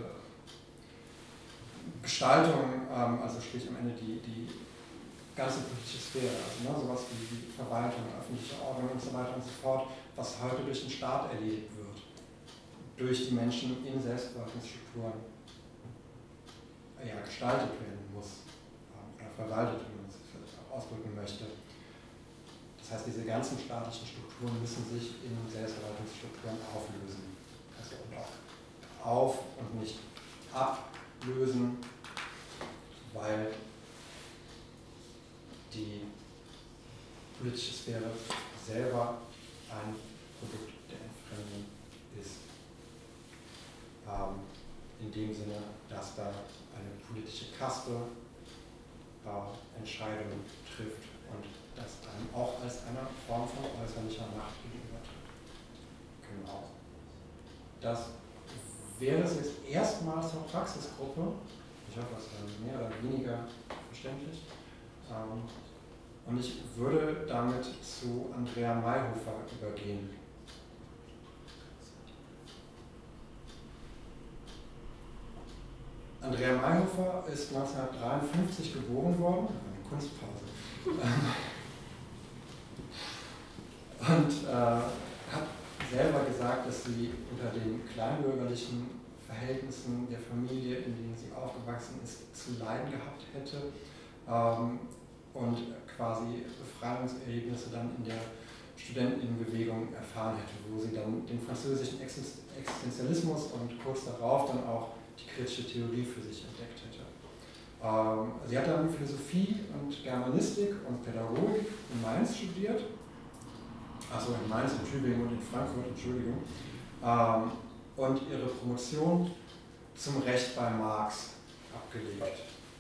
Gestaltung, ähm, also sprich am Ende die, die ganze politische Sphäre, also ne, sowas wie die Verwaltung, öffentliche Ordnung und so weiter und so fort, was heute durch den Staat erledigt wird, durch die Menschen in Selbstverwaltungsstrukturen ja, gestaltet werden muss, oder verwaltet, wenn man es vielleicht auch ausdrücken möchte. Das heißt, diese ganzen staatlichen Strukturen müssen sich in Selbstverwaltungsstrukturen auflösen. Also und auch auf und nicht ablösen, weil die politische Sphäre selber ein Produkt der Entfremdung ist. Ähm, in dem Sinne, dass da eine politische Kaste äh, Entscheidungen trifft und das einem auch als eine Form von äußerlicher Macht gegenübertritt. Genau. Das wäre es jetzt erstmals zur Praxisgruppe. Ich hoffe, das war mehr oder weniger verständlich. Ähm, und ich würde damit zu Andrea Mayhofer übergehen. Andrea Mayhofer ist neunzehnhundertdreiundfünfzig geboren worden, eine Kunstpause, und äh, hat selber gesagt, dass sie unter den kleinbürgerlichen Verhältnissen der Familie, in denen sie aufgewachsen ist, zu leiden gehabt hätte ähm, und quasi Befreiungserlebnisse dann in der Studentinnenbewegung erfahren hätte, wo sie dann den französischen Existenzialismus und kurz darauf dann auch die kritische Theorie für sich entdeckt hätte. Ähm, sie hat dann Philosophie und Germanistik und Pädagogik in Mainz studiert, also in Mainz, in Tübingen und in Frankfurt, Entschuldigung, ähm, und ihre Promotion zum Recht bei Marx abgelegt,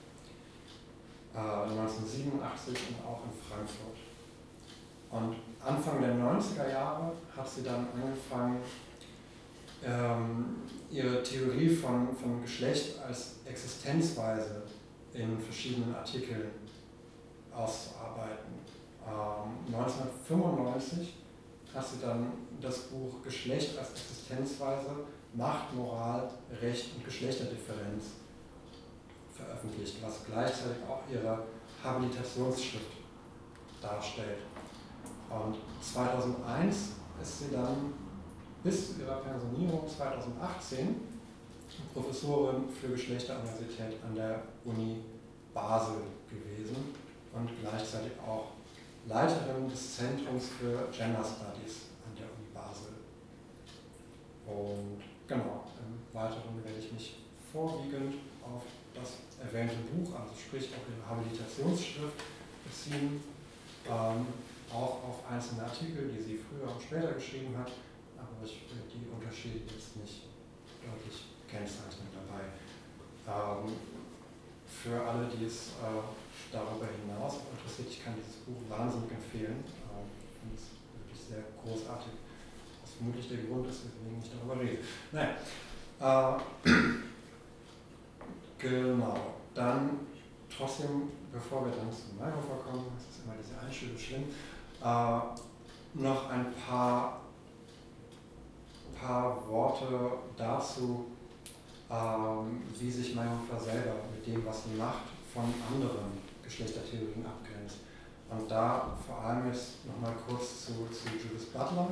äh, neunzehnhundertsiebenundachtzig und auch in Frankfurt. Und Anfang der neunziger Jahre hat sie dann angefangen, ähm, ihre Theorie von, von Geschlecht als Existenzweise in verschiedenen Artikeln auszuarbeiten. Ähm, neunzehnhundertfünfundneunzig hat sie dann das Buch Geschlecht als Existenzweise, Macht, Moral, Recht und Geschlechterdifferenz veröffentlicht, was gleichzeitig auch ihre Habilitationsschrift darstellt. Und zweitausendeins ist sie dann bis zu ihrer Pensionierung zweitausendachtzehn Professorin für Geschlechteruniversität an der Uni Basel gewesen und gleichzeitig auch Leiterin des Zentrums für Gender Studies an der Uni Basel. Und genau, im Weiteren werde ich mich vorwiegend auf das erwähnte Buch, also sprich auf ihre Habilitationsschrift beziehen, ähm, auch auf einzelne Artikel, die sie früher und später geschrieben hat, aber ich will die Unterschiede jetzt nicht deutlich kennzeichnen dabei. Ähm, für alle, die es äh, darüber hinaus interessiert, ich kann dieses Buch wahnsinnig empfehlen. Ähm, ich finde es wirklich sehr großartig, was vermutlich der Grund ist, weswegen ich darüber rede. Nein. Äh, genau, dann trotzdem, bevor wir dann zu Mayhofer kommen, das ist immer diese Einschübe schlimm, äh, noch ein paar, paar Worte dazu, ähm, wie sich Mayhofer selber mit dem, was sie macht, von anderen Geschlechtertheorien abgrenzt. Und da vor allem jetzt nochmal kurz zu, zu Judith Butler.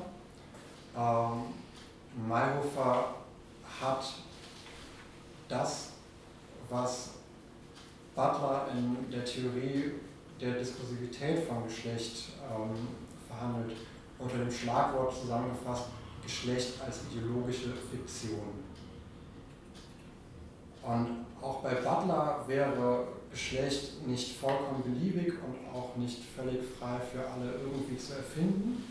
Ähm, Mayhofer hat das, was Butler in der Theorie der Diskursivität von Geschlecht ähm, verhandelt, unter dem Schlagwort zusammengefasst, Geschlecht als ideologische Fiktion. Und auch bei Butler wäre Geschlecht nicht vollkommen beliebig und auch nicht völlig frei für alle irgendwie zu erfinden.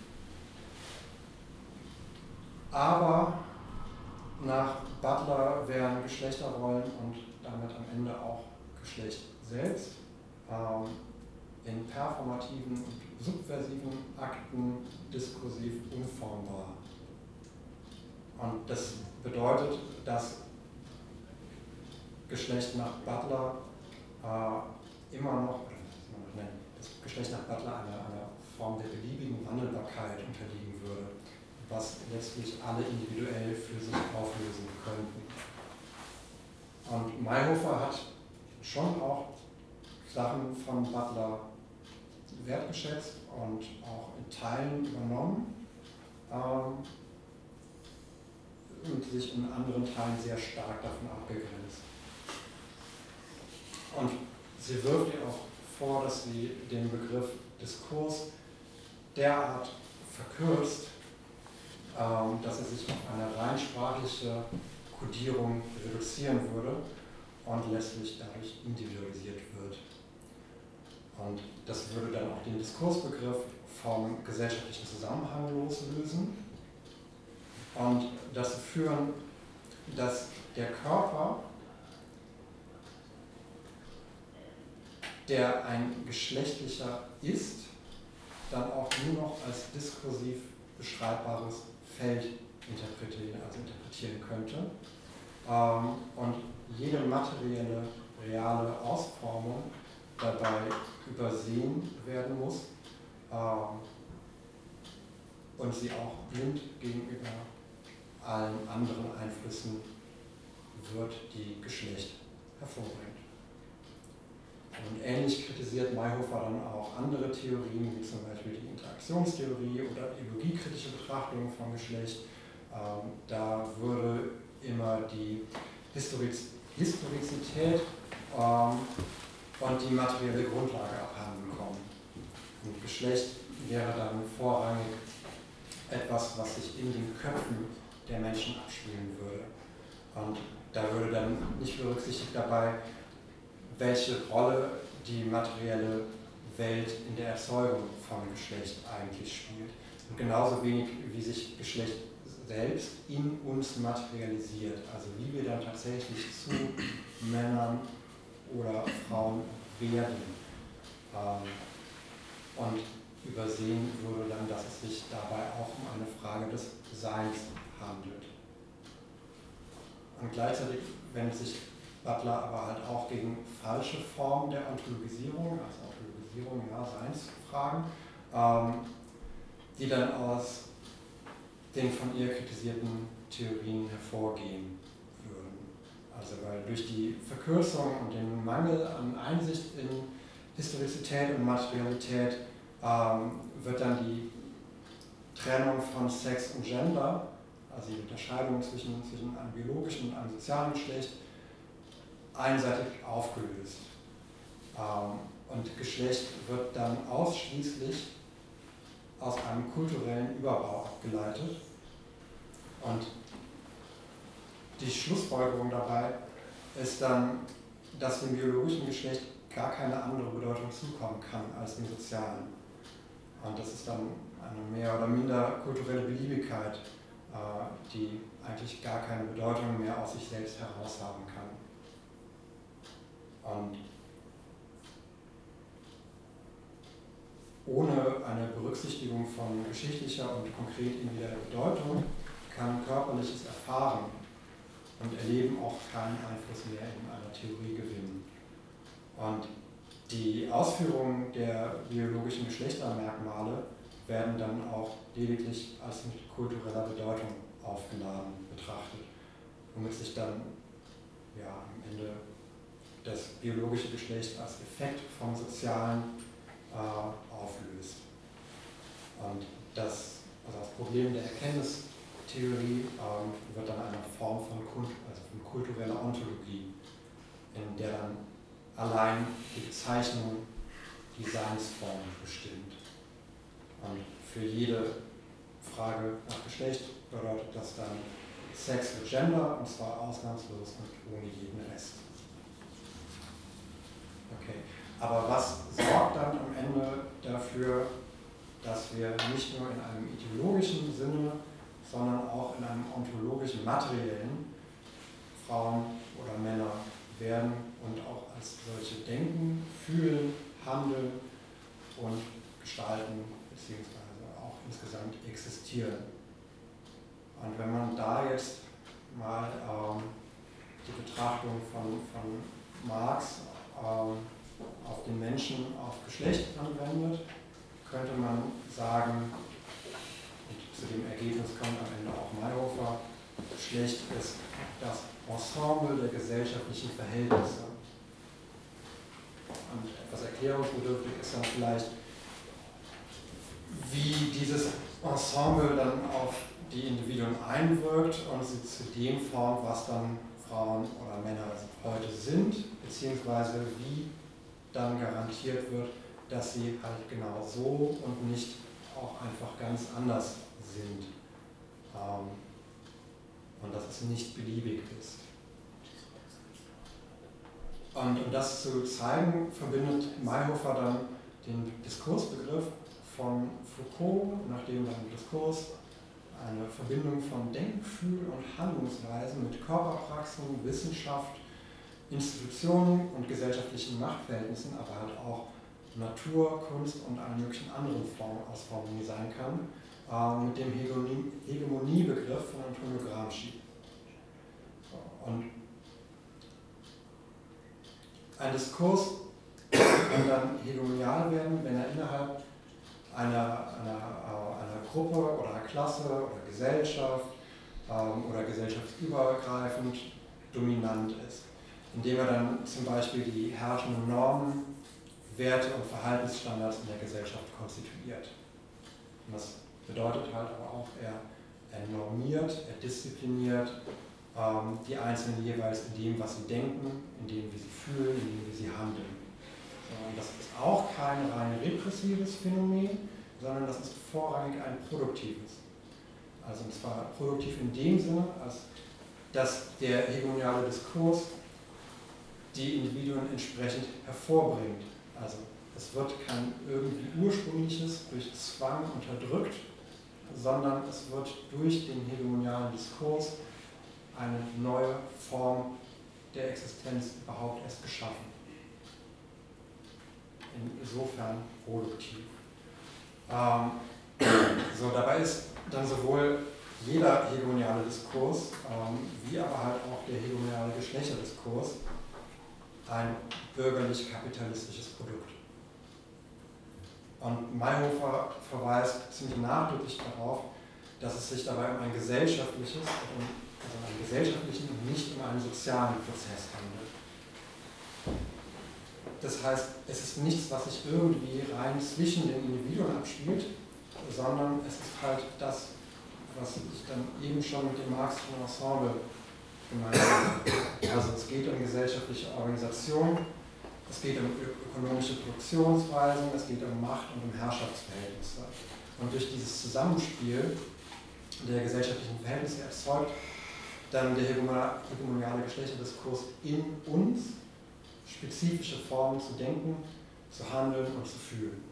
Aber nach Butler wären Geschlechterrollen und damit am Ende auch Geschlecht selbst ähm, in performativen und subversiven Akten diskursiv unformbar. Und das bedeutet, dass Geschlecht nach Butler äh, immer noch, oder wie soll man das nennen, das Geschlecht nach Butler einer, einer Form der beliebigen Wandelbarkeit unterliegen würde, was letztlich alle individuell für sich auflösen könnten. Und Mayhofer hat schon auch Sachen von Butler wertgeschätzt und auch in Teilen übernommen ähm, und sich in anderen Teilen sehr stark davon abgegrenzt. Und sie wirft ihr auch vor, dass sie den Begriff Diskurs derart verkürzt, ähm, dass er sich auf eine rein sprachliche Kodierung reduzieren würde und letztlich dadurch individualisiert wird. Und das würde dann auch den Diskursbegriff vom gesellschaftlichen Zusammenhang loslösen und dazu führen, dass der Körper, der ein geschlechtlicher ist, dann auch nur noch als diskursiv beschreibbares Feld interpretieren, also interpretieren könnte. Ähm, und jede materielle, reale Ausformung dabei übersehen werden muss ähm, und sie auch blind gegenüber allen anderen Einflüssen wird, die Geschlecht hervorbringt. Und ähnlich kritisiert Mayhofer dann auch andere Theorien, wie zum Beispiel die Interaktionstheorie oder ideologiekritische Betrachtungen von Geschlecht. Ähm, da würde immer die Historiz Historizität ähm, und die materielle Grundlage abhanden kommen. Und Geschlecht wäre dann vorrangig etwas, was sich in den Köpfen der Menschen abspielen würde. Und da würde dann nicht berücksichtigt dabei, welche Rolle die materielle Welt in der Erzeugung von Geschlecht eigentlich spielt. Und genauso wenig, wie sich Geschlecht selbst in uns materialisiert, also wie wir dann tatsächlich zu Männern oder Frauen werden. Und übersehen würde dann, dass es sich dabei auch um eine Frage des Seins handelt. Und gleichzeitig wendet sich Butler aber halt auch gegen falsche Formen der Ontologisierung, also Ontologisierung, ja, Seinsfragen, ähm, die dann aus den von ihr kritisierten Theorien hervorgehen würden. Also weil durch die Verkürzung und den Mangel an Einsicht in Historizität und Materialität ähm, wird dann die Trennung von Sex und Gender, also die Unterscheidung zwischen, zwischen einem biologischen und einem sozialen Geschlecht, einseitig aufgelöst. Ähm, und Geschlecht wird dann ausschließlich aus einem kulturellen Überbau abgeleitet. Und die Schlussfolgerung dabei ist dann, dass dem biologischen Geschlecht gar keine andere Bedeutung zukommen kann als dem sozialen. Und das ist dann eine mehr oder minder kulturelle Beliebigkeit, die eigentlich gar keine Bedeutung mehr aus sich selbst heraus haben kann. Und ohne eine Berücksichtigung von geschichtlicher und konkret individueller Bedeutung kann körperliches Erfahren und Erleben auch keinen Einfluss mehr in einer Theorie gewinnen. Und die Ausführungen der biologischen Geschlechtermerkmale werden dann auch lediglich als mit kultureller Bedeutung aufgeladen betrachtet, womit sich dann ja, am Ende das biologische Geschlecht als Effekt vom Sozialen äh, auflöst. Und das, also das Problem der Erkenntnistheorie äh, wird dann eine Form von, Kult, also von kultureller Ontologie, in der dann allein die Bezeichnung die Seinsform bestimmt. Und für jede Frage nach Geschlecht bedeutet das dann Sex und Gender, und zwar ausnahmslos und ohne jeden Rest. Okay, aber was sorgt dann am Ende dafür, dass wir nicht nur in einem ideologischen Sinne, sondern auch in einem ontologischen, materiellen Frauen oder Männer werden und auch als solche denken, fühlen, handeln und gestalten, beziehungsweise auch insgesamt existieren. Und wenn man da jetzt mal ähm, die Betrachtung von, von Marx ähm, auf den Menschen, auf Geschlecht anwendet, könnte man sagen, und zu dem Ergebnis kommt am Ende auch Mayhofer, Geschlecht ist das Ensemble der gesellschaftlichen Verhältnisse. Und etwas erklärungsbedürftig ist dann vielleicht, wie dieses Ensemble dann auf die Individuen einwirkt und sie zu dem formt, was dann Frauen oder Männer heute sind, beziehungsweise wie dann garantiert wird, dass sie halt genau so und nicht auch einfach ganz anders sind. Ähm, und dass es nicht beliebig ist. Und um das zu zeigen, verbindet Mayhofer dann den Diskursbegriff von Foucault, nachdem dann im Diskurs eine Verbindung von Denkgefühl und Handlungsweisen mit Körperpraxen, Wissenschaft, Institutionen und gesellschaftlichen Machtverhältnissen, aber halt auch Natur, Kunst und allen möglichen anderen Formen Ausformungen sein kann, äh, mit dem Hegemonie, Hegemoniebegriff von Antonio Gramsci. So, und ein Diskurs kann dann hegemonial werden, wenn er innerhalb einer, einer, einer Gruppe oder einer Klasse oder Gesellschaft ähm, oder gesellschaftsübergreifend dominant ist, indem er dann zum Beispiel die herrschenden Normen, Werte und Verhaltensstandards in der Gesellschaft konstituiert. Und das bedeutet halt aber auch, er, er normiert, er diszipliniert ähm, die Einzelnen jeweils in dem, was sie denken, in dem, wie sie fühlen, in dem, wie sie handeln. So, und das ist auch kein rein repressives Phänomen, sondern das ist vorrangig ein produktives. Also und zwar produktiv in dem Sinne, als dass der hegemoniale Diskurs die Individuen entsprechend hervorbringt. Also es wird kein irgendwie ursprüngliches durch Zwang unterdrückt, sondern es wird durch den hegemonialen Diskurs eine neue Form der Existenz überhaupt erst geschaffen. Insofern produktiv. Ähm, so, dabei ist dann sowohl jeder hegemoniale Diskurs, ähm, wie aber halt auch der hegemoniale Geschlechterdiskurs ein bürgerlich-kapitalistisches Produkt. Und Mayhofer verweist ziemlich nachdrücklich darauf, dass es sich dabei um ein gesellschaftliches, also um einen gesellschaftlichen und nicht um einen sozialen Prozess handelt. Das heißt, es ist nichts, was sich irgendwie rein zwischen den Individuen abspielt, sondern es ist halt das, was ich dann eben schon mit dem marxischen Ensemble gemeint habe. Also es geht um gesellschaftliche Organisation, es geht um ökonomische Produktionsweisen, es geht um Macht und um Herrschaftsverhältnisse. Und durch dieses Zusammenspiel der gesellschaftlichen Verhältnisse erzeugt dann der hegemoniale Geschlechterdiskurs in uns spezifische Formen zu denken, zu handeln und zu fühlen.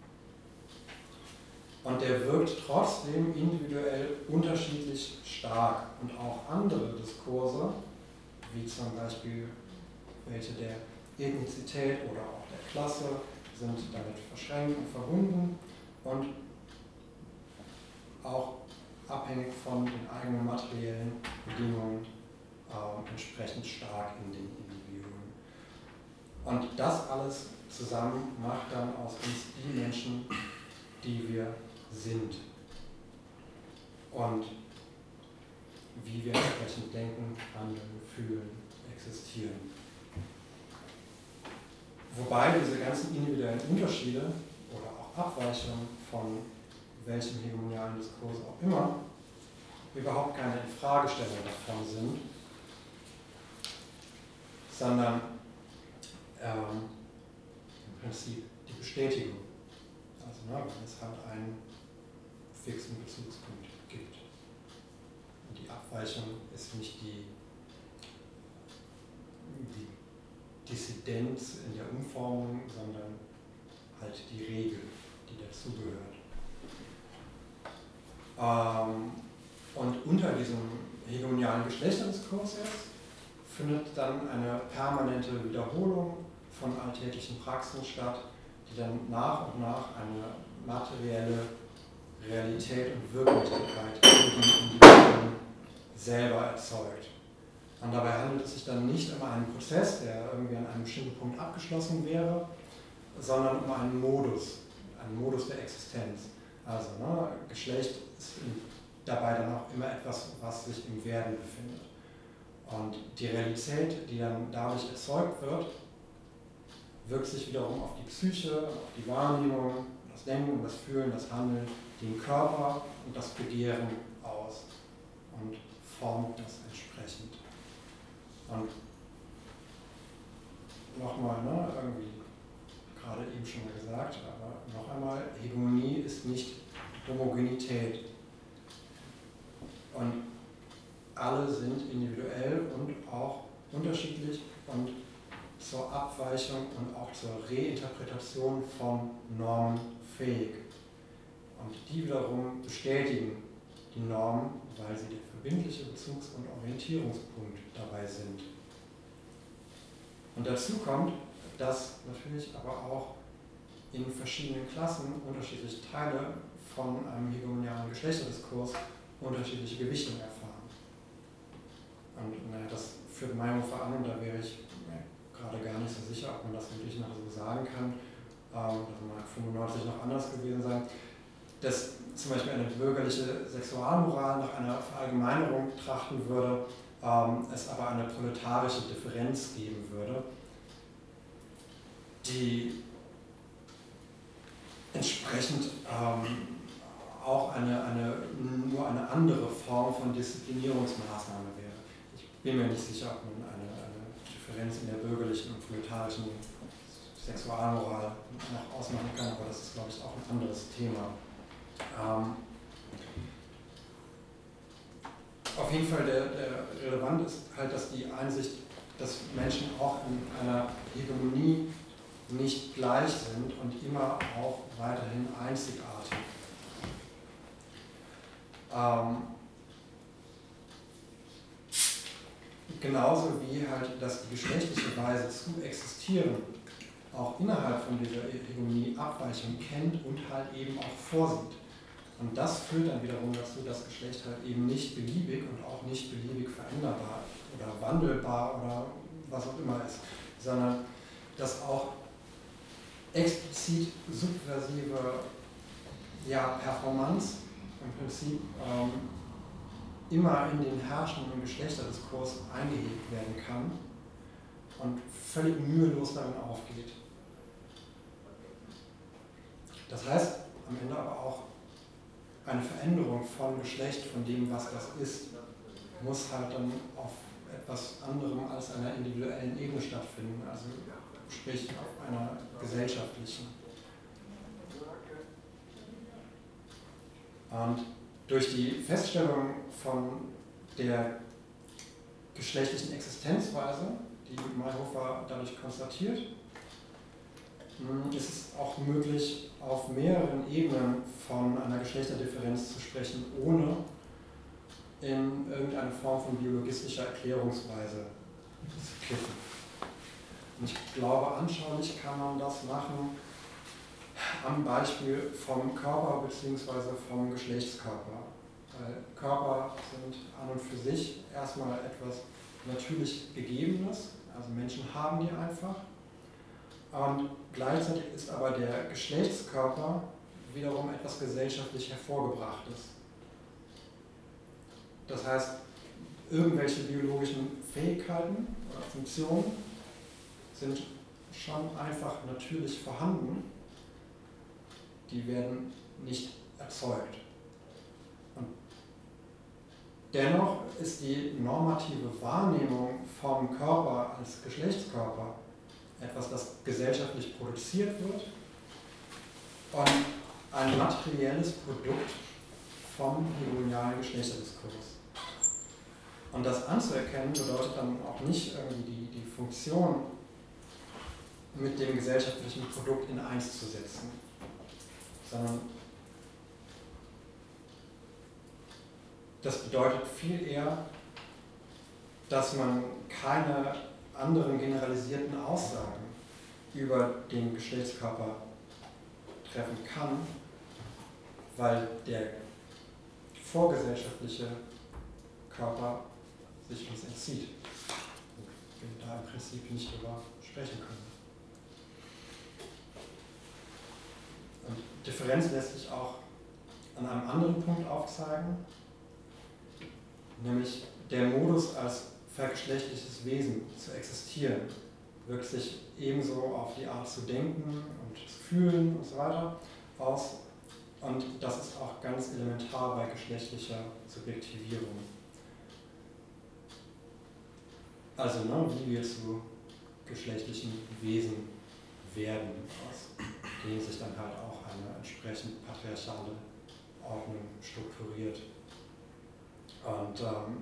Und der wirkt trotzdem individuell unterschiedlich stark. Und auch andere Diskurse, wie zum Beispiel welche der Ethnizität oder auch der Klasse, sind damit verschränkt und verbunden und auch abhängig von den eigenen materiellen Bedingungen äh, entsprechend stark in den Individuen. Und das alles zusammen macht dann aus uns die Menschen, die wir sind und wie wir entsprechend denken, handeln, fühlen, existieren. Wobei diese ganzen individuellen Unterschiede oder auch Abweichungen von welchem hegemonialen Diskurs auch immer überhaupt keine Infragestellung davon sind, sondern ähm, im Prinzip die Bestätigung. Also ne, wenn es halt einen fixen Bezugspunkt gibt. Und die Abweichung ist nicht die, die Dissidenz in der Umformung, sondern halt die Regel, die dazugehört. Ähm, und unter diesem hegemonialen Geschlechterdiskurs jetzt findet dann eine permanente Wiederholung von alltäglichen Praxen statt, die dann nach und nach eine materielle Realität und Wirklichkeit für die Individuen selber erzeugt. Und dabei handelt es sich dann nicht um einen Prozess, der irgendwie an einem bestimmten Punkt abgeschlossen wäre, sondern um einen Modus, einen Modus der Existenz. Also ne, Geschlecht ist dabei dann auch immer etwas, was sich im Werden befindet. Und die Realität, die dann dadurch erzeugt wird, wirkt sich wiederum auf die Psyche, auf die Wahrnehmung, das Denken, das Fühlen, das Handeln, den Körper und das Begehren aus und formt das entsprechend. Und nochmal, ne, irgendwie, gerade eben schon mal gesagt, aber noch einmal, Hegemonie ist nicht Homogenität. Und alle sind individuell und auch unterschiedlich und zur Abweichung und auch zur Reinterpretation von Normen fähig. Und die wiederum bestätigen die Normen, weil sie der verbindliche Bezugs- und Orientierungspunkt dabei sind. Und dazu kommt, dass natürlich aber auch in verschiedenen Klassen unterschiedliche Teile von einem hegemonialen Geschlechterdiskurs unterschiedliche Gewichtung erfahren. Und naja, das führt Mayhofer an und da wäre ich ja, gerade gar nicht so sicher, ob man das wirklich noch so sagen kann. Ähm, das mag fünfundneunzig noch anders gewesen sein. Dass zum Beispiel eine bürgerliche Sexualmoral nach einer Verallgemeinerung trachten würde, ähm, es aber eine proletarische Differenz geben würde, die entsprechend ähm, auch eine, eine, nur eine andere Form von Disziplinierungsmaßnahme wäre. Ich bin mir nicht sicher, ob man eine, eine Differenz in der bürgerlichen und proletarischen Sexualmoral noch ausmachen kann, aber das ist, glaube ich, auch ein anderes Thema. Ähm, auf jeden Fall der, der relevant ist halt, dass die Einsicht, dass Menschen auch in einer Hegemonie nicht gleich sind und immer auch weiterhin einzigartig. Ähm, genauso wie halt, dass die geschlechtliche Weise zu existieren auch innerhalb von dieser Hegemonie Abweichungen kennt und halt eben auch vorsieht. Und das führt dann wiederum dazu, dass Geschlecht halt eben nicht beliebig und auch nicht beliebig veränderbar oder wandelbar oder was auch immer ist, sondern dass auch explizit subversive ja, Performance im Prinzip ähm, immer in den herrschenden Geschlechterdiskurs eingehegt werden kann und völlig mühelos darin aufgeht. Das heißt am Ende aber auch, eine Veränderung von Geschlecht, von dem, was das ist, muss halt dann auf etwas anderem als einer individuellen Ebene stattfinden, also sprich auf einer gesellschaftlichen. Und durch die Feststellung von der geschlechtlichen Existenzweise, die Mayhofer dadurch konstatiert, ist es auch möglich, auf mehreren Ebenen von einer Geschlechterdifferenz zu sprechen, ohne in irgendeine Form von biologistischer Erklärungsweise zu kippen. Und ich glaube, anschaulich kann man das machen am Beispiel vom Körper bzw. vom Geschlechtskörper. Weil Körper sind an und für sich erstmal etwas natürlich Gegebenes, also Menschen haben die einfach. Und gleichzeitig ist aber der Geschlechtskörper wiederum etwas gesellschaftlich Hervorgebrachtes. Das heißt, irgendwelche biologischen Fähigkeiten oder Funktionen sind schon einfach natürlich vorhanden, die werden nicht erzeugt. Und dennoch ist die normative Wahrnehmung vom Körper als Geschlechtskörper etwas, das gesellschaftlich produziert wird und ein materielles Produkt vom hegemonialen Geschlechterdiskurs. Und das anzuerkennen bedeutet dann auch nicht irgendwie die, die Funktion mit dem gesellschaftlichen Produkt in eins zu setzen, sondern das bedeutet viel eher, dass man keine anderen generalisierten Aussagen über den Geschlechtskörper treffen kann, weil der vorgesellschaftliche Körper sich uns entzieht und wir da im Prinzip nicht darüber sprechen können. Und Differenz lässt sich auch an einem anderen Punkt aufzeigen, nämlich der Modus als vergeschlechtliches Wesen zu existieren, wirkt sich ebenso auf die Art zu denken und zu fühlen und so weiter aus. Und das ist auch ganz elementar bei geschlechtlicher Subjektivierung. Also, ne, wie wir zu geschlechtlichen Wesen werden, aus denen sich dann halt auch eine entsprechend patriarchale Ordnung strukturiert. Und ähm,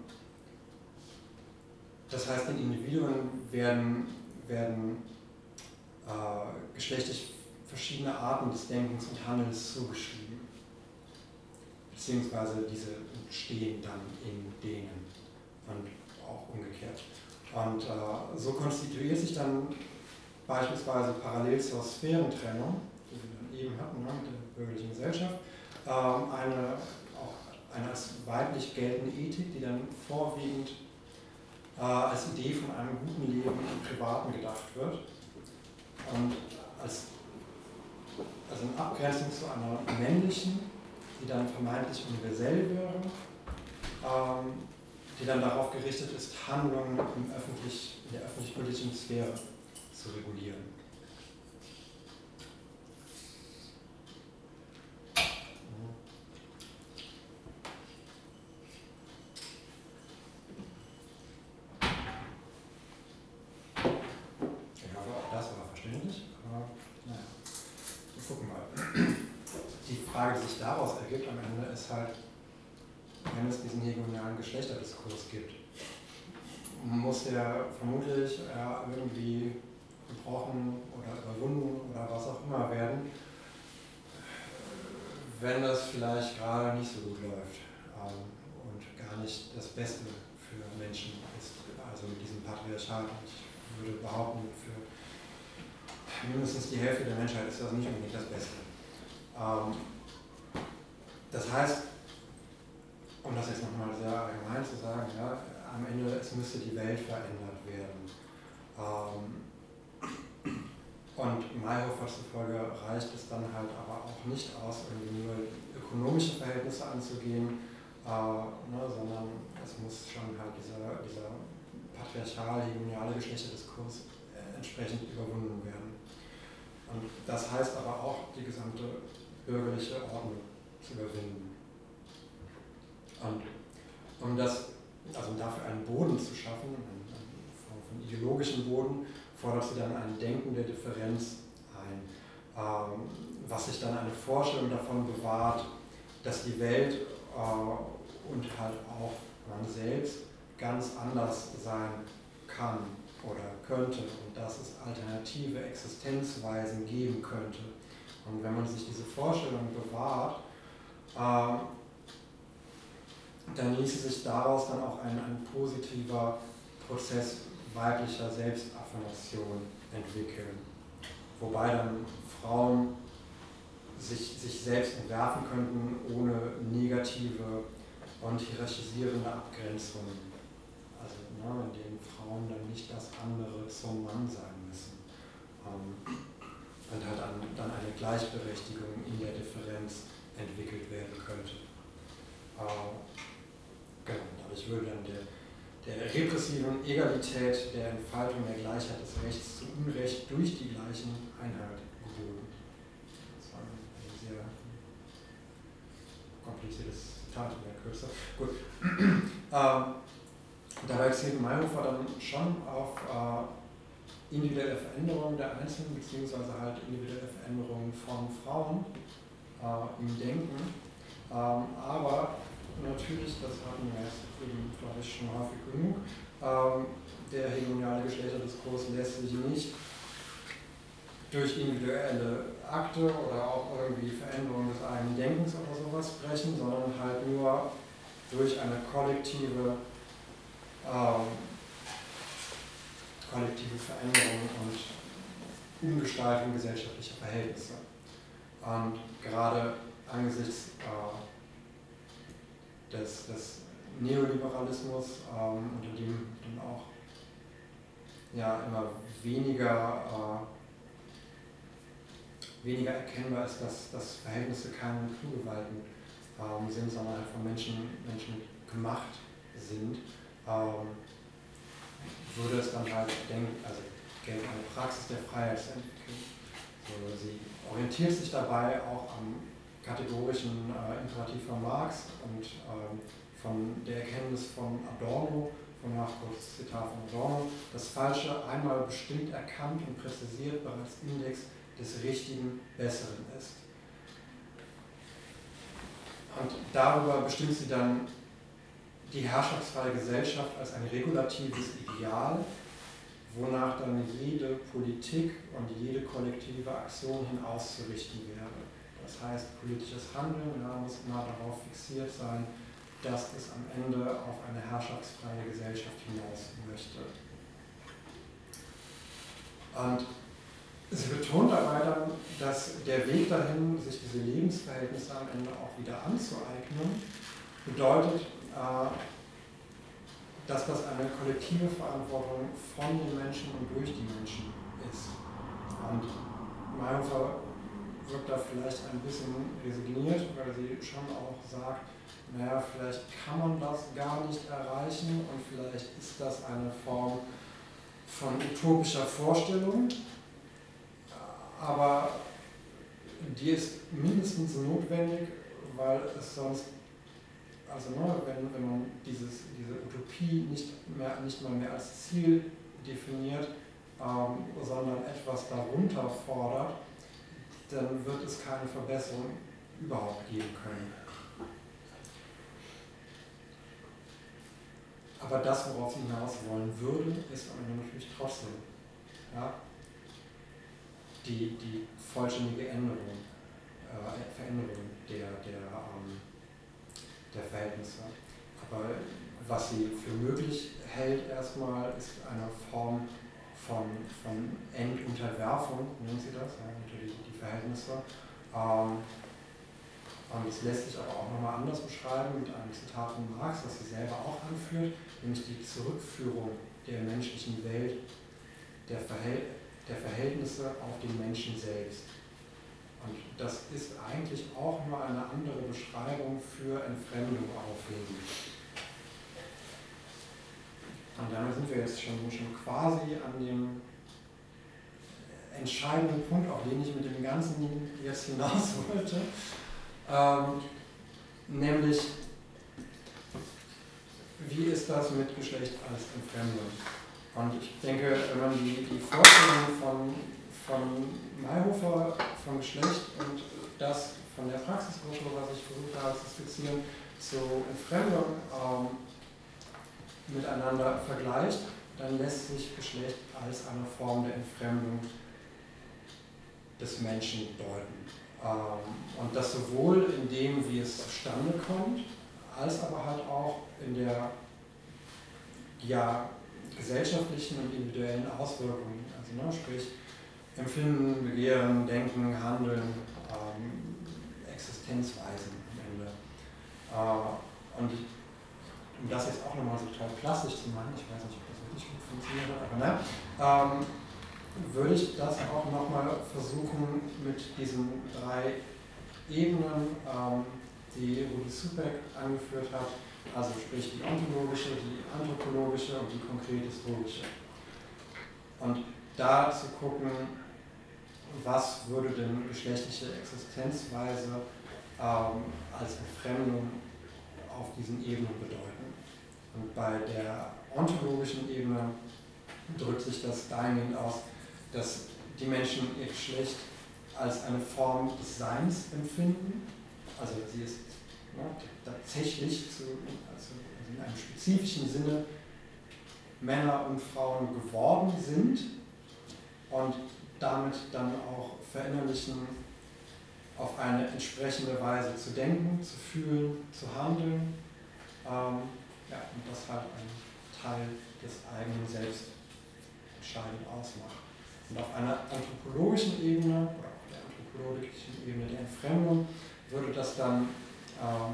das heißt, den Individuen werden, werden äh, geschlechtlich verschiedene Arten des Denkens und Handelns zugeschrieben, beziehungsweise diese stehen dann in denen und auch umgekehrt. Und äh, so konstituiert sich dann beispielsweise parallel zur Sphärentrennung, die wir dann eben hatten, ne, mit der bürgerlichen Gesellschaft, äh, eine, auch eine als weiblich geltende Ethik, die dann vorwiegend äh, als Idee von einem guten Leben im Privaten gedacht wird und als, also in Abgrenzung zu einer männlichen, die dann vermeintlich universell wäre, ähm, die dann darauf gerichtet ist, Handlungen im öffentlich, in der öffentlich-politischen Sphäre zu regulieren. Ich hoffe, auch das war verständlich, aber naja, wir gucken mal. Die Frage, die sich daraus ergibt am Ende, ist halt, wenn es diesen hegemonialen Geschlechterdiskurs gibt, muss der vermutlich ja, irgendwie gebrochen oder überwunden oder was auch immer werden, wenn das vielleicht gerade nicht so gut läuft ähm, und gar nicht das Beste für Menschen ist. Also mit diesem Patriarchat, ich würde behaupten, für mindestens die Hälfte der Menschheit ist das nicht unbedingt das Beste. Ähm, das heißt, um das jetzt nochmal sehr allgemein zu sagen, ja, am Ende, es müsste die Welt verändert werden. Ähm, Und Mayhofer zufolge reicht es dann halt aber auch nicht aus, irgendwie nur ökonomische Verhältnisse anzugehen, äh, ne, sondern es muss schon halt dieser, dieser patriarchal-hegemoniale Geschlechterdiskurs äh, entsprechend überwunden werden. Und das heißt aber auch, die gesamte bürgerliche Ordnung zu überwinden. Und um das, also um dafür einen Boden zu schaffen, eine Form von ideologischen Boden, fordert sie dann ein Denken der Differenz ein, ähm, was sich dann eine Vorstellung davon bewahrt, dass die Welt äh, und halt auch man selbst ganz anders sein kann oder könnte und dass es alternative Existenzweisen geben könnte. Und wenn man sich diese Vorstellung bewahrt, äh, dann ließe sich daraus dann auch ein, ein positiver Prozess weiblicher Selbstaffirmation entwickeln. Wobei dann Frauen sich, sich selbst entwerfen könnten ohne negative und hierarchisierende Abgrenzungen. Also ne, in denen Frauen dann nicht das andere zum Mann sein müssen. Ähm, und halt an, dann eine Gleichberechtigung in der Differenz entwickelt werden könnte. Äh, genau, dadurch würde dann der der repressiven Egalität, der Entfaltung der Gleichheit des Rechts zu Unrecht durch die Gleichen Einhalt geboten. Das war ein sehr kompliziertes Zitat in der Kürze. Gut. ähm, dabei zielt Mayhofer dann schon auf äh, individuelle Veränderungen der Einzelnen, beziehungsweise halt individuelle Veränderungen von Frauen äh, im Denken. Ähm, aber natürlich, das hatten wir jetzt eben, glaube ich, schon häufig genug, ähm, der hegemoniale Geschlechterdiskurs lässt sich nicht durch individuelle Akte oder auch irgendwie Veränderungen des eigenen Denkens oder sowas brechen, sondern halt nur durch eine kollektive, ähm, kollektive Veränderung und Umgestaltung gesellschaftlicher Verhältnisse. Und gerade angesichts äh, Des, des Neoliberalismus, ähm, unter dem dann auch ja, immer weniger, äh, weniger erkennbar ist, dass, dass Verhältnisse keine Naturgewalten ähm, sind, sondern halt von Menschen, Menschen gemacht sind, ähm, würde es dann halt denken, also gelten eine Praxis der Freiheitsentwicklung. So, sie orientiert sich dabei auch am kategorischen äh, Imperativ von Marx und ähm, von der Erkenntnis von Adorno, von kurz Zitat von Adorno, das Falsche einmal bestimmt erkannt und präzisiert bereits Index des richtigen Besseren ist. Und darüber bestimmt sie dann die herrschaftsfreie Gesellschaft als ein regulatives Ideal, wonach dann jede Politik und jede kollektive Aktion hin auszurichten wäre. Das heißt, politisches Handeln ja, muss immer darauf fixiert sein, dass es am Ende auf eine herrschaftsfreie Gesellschaft hinaus möchte. Und sie betont dabei dann, dass der Weg dahin, sich diese Lebensverhältnisse am Ende auch wieder anzueignen, bedeutet, äh, dass das eine kollektive Verantwortung von den Menschen und durch die Menschen ist. Und Mayhofer wirkt da vielleicht ein bisschen resigniert, weil sie schon auch sagt, naja, vielleicht kann man das gar nicht erreichen und vielleicht ist das eine Form von utopischer Vorstellung, aber die ist mindestens notwendig, weil es sonst, also ne, wenn, wenn man dieses, diese Utopie nicht, mehr, nicht mal mehr als Ziel definiert, ähm, sondern etwas darunter fordert, dann wird es keine Verbesserung überhaupt geben können. Aber das, worauf sie hinaus wollen würde, ist am Ende natürlich trotzdem ja, die, die vollständige Änderung, äh, Veränderung der, der, ähm, der Verhältnisse. Aber was sie für möglich hält erstmal, ist eine Form von, von Endunterwerfung, nennen sie das, ja, natürlich die Verhältnisse. Ähm, und es lässt sich aber auch nochmal anders beschreiben mit einem Zitat von Marx, das sie selber auch anführt, nämlich die Zurückführung der menschlichen Welt, der Verhält der Verhältnisse auf den Menschen selbst. Und das ist eigentlich auch nur eine andere Beschreibung für Entfremdung aufheben. Und damit sind wir jetzt schon, schon quasi an dem entscheidenden Punkt, auf den ich mit dem Ganzen jetzt hinaus wollte, ähm, nämlich, wie ist das mit Geschlecht als Entfremdung? Und ich denke, wenn man die, die Vorstellung von, von Mayhofer von Geschlecht und das von der Praxisgruppe, was ich versucht habe zu skizzieren, zu Entfremdung ähm, miteinander vergleicht, dann lässt sich Geschlecht als eine Form der Entfremdung des Menschen deuten. Ähm, und das sowohl in dem, wie es zustande kommt, als aber halt auch in der ja, gesellschaftlichen und individuellen Auswirkungen. Also ne, sprich Empfinden, Begehren, Denken, Handeln, ähm, Existenzweisen am Ende. Äh, und ich, um das jetzt auch nochmal so total plastisch zu machen, ich weiß nicht, ob das wirklich gut funktioniert hat, aber ne, ähm, würde ich das auch nochmal versuchen mit diesen drei Ebenen, ähm, die Rudi Supek angeführt hat, also sprich die ontologische, die anthropologische und die konkret historische. Und da zu gucken, was würde denn geschlechtliche Existenzweise ähm, als Entfremdung auf diesen Ebenen bedeuten. Und bei der ontologischen Ebene drückt sich das dahingehend aus, dass die Menschen ihr Geschlecht als eine Form des Seins empfinden. Also sie ist ne, tatsächlich zu, also in einem spezifischen Sinne Männer und Frauen geworden sind und damit dann auch verinnerlichen, auf eine entsprechende Weise zu denken, zu fühlen, zu handeln. Ähm, ja, und das halt ein Teil des eigenen Selbst entscheidend ausmacht. Und auf einer anthropologischen Ebene oder auf der anthropologischen Ebene der Entfremdung würde das dann ähm,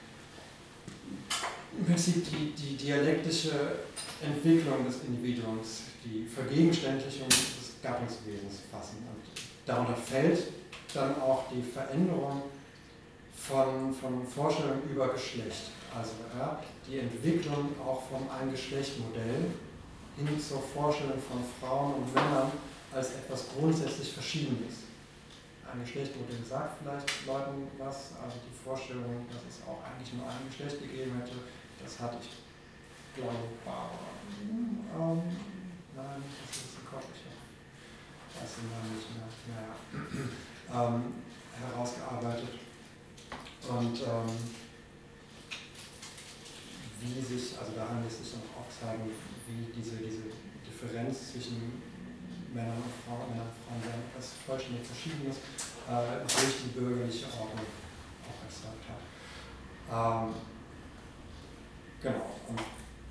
im Prinzip die, die dialektische Entwicklung des Individuums, die Vergegenständlichung des Gattungswesens fassen. Und darunter fällt dann auch die Veränderung von, von Vorstellungen über Geschlecht. Also ja, die Entwicklung auch vom Ein-Geschlecht-Modell hin zur Vorstellung von Frauen und Männern als etwas grundsätzlich Verschiedenes. Ein Geschlechtmodell sagt vielleicht Leuten was, also die Vorstellung, dass es auch eigentlich nur ein Geschlecht gegeben hätte, das hatte ich, glaube ich, ähm, nein, das ist ein Kopf, ich weiß den Namen nicht mehr, naja, ähm, herausgearbeitet. Und ähm, wie sich, also daran lässt sich dann auch zeigen, wie diese, diese Differenz zwischen Männern und Frauen, Männern und Frauen sein, was vollständig verschieden ist, äh, durch die bürgerliche Ordnung auch erzeugt hat. Ähm, genau, und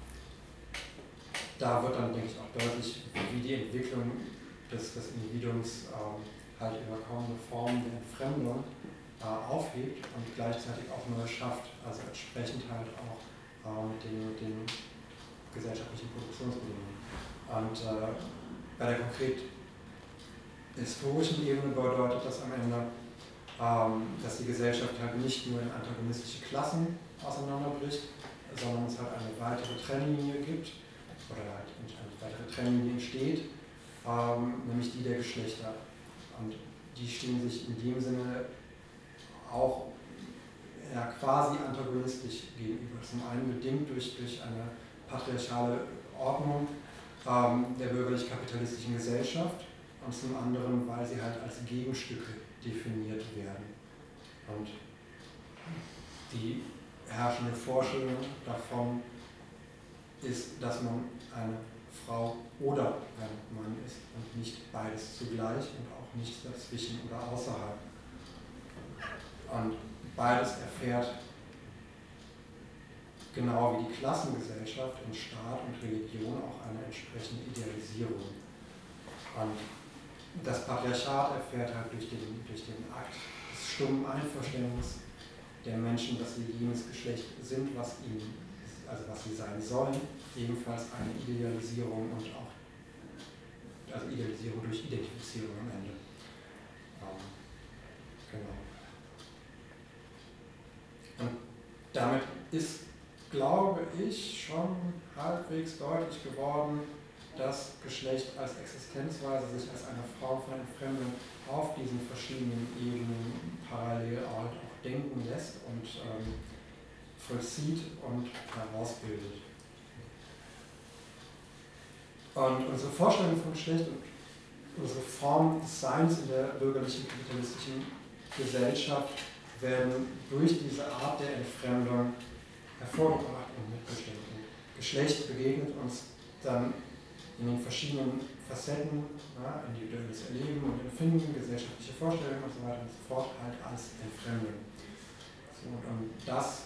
da wird dann, denke ich, auch deutlich, wie die Entwicklung des, des Individuums ähm, halt über kommende Formen der Entfremdung äh, aufhebt und gleichzeitig auch neu schafft, also entsprechend halt auch ähm, den, den gesellschaftlichen Produktionsbedingungen. Und äh, bei der konkret historischen Ebene bedeutet das am Ende, ähm, dass die Gesellschaft halt nicht nur in antagonistische Klassen auseinanderbricht, sondern es halt eine weitere Trennlinie gibt, oder halt eine weitere Trennlinie entsteht, ähm, nämlich die der Geschlechter. Und die stehen sich in dem Sinne auch ja, quasi antagonistisch gegenüber. Zum einen bedingt durch, durch eine patriarchale Ordnung ähm, der bürgerlich-kapitalistischen Gesellschaft und zum anderen, weil sie halt als Gegenstücke definiert werden. Und die herrschende Vorstellung davon ist, dass man eine Frau oder ein Mann ist und nicht beides zugleich und auch nichts dazwischen oder außerhalb. Und beides erfährt genau wie die Klassengesellschaft in Staat und Religion auch eine entsprechende Idealisierung. Und das Patriarchat erfährt halt durch den, durch den Akt des stummen Einverständnisses der Menschen, dass sie jenes Geschlecht sind, was ihnen, also was sie sein sollen, ebenfalls eine Idealisierung und auch also Idealisierung durch Identifizierung am Ende. Ähm, genau. Und damit ist, glaube ich, schon halbwegs deutlich geworden, dass Geschlecht als Existenzweise sich als eine Form von Entfremdung auf diesen verschiedenen Ebenen parallel auch denken lässt und ähm, vollzieht und herausbildet. Und unsere Vorstellung von Geschlecht und unsere Form des Seins in der bürgerlichen kapitalistischen Gesellschaft werden durch diese Art der Entfremdung hervorgebracht und mitbestimmt. Geschlecht begegnet uns dann in den verschiedenen Facetten, ja, individuelles Erleben und Empfinden, gesellschaftliche Vorstellungen und so weiter und so fort, halt als Entfremdung. So, und um das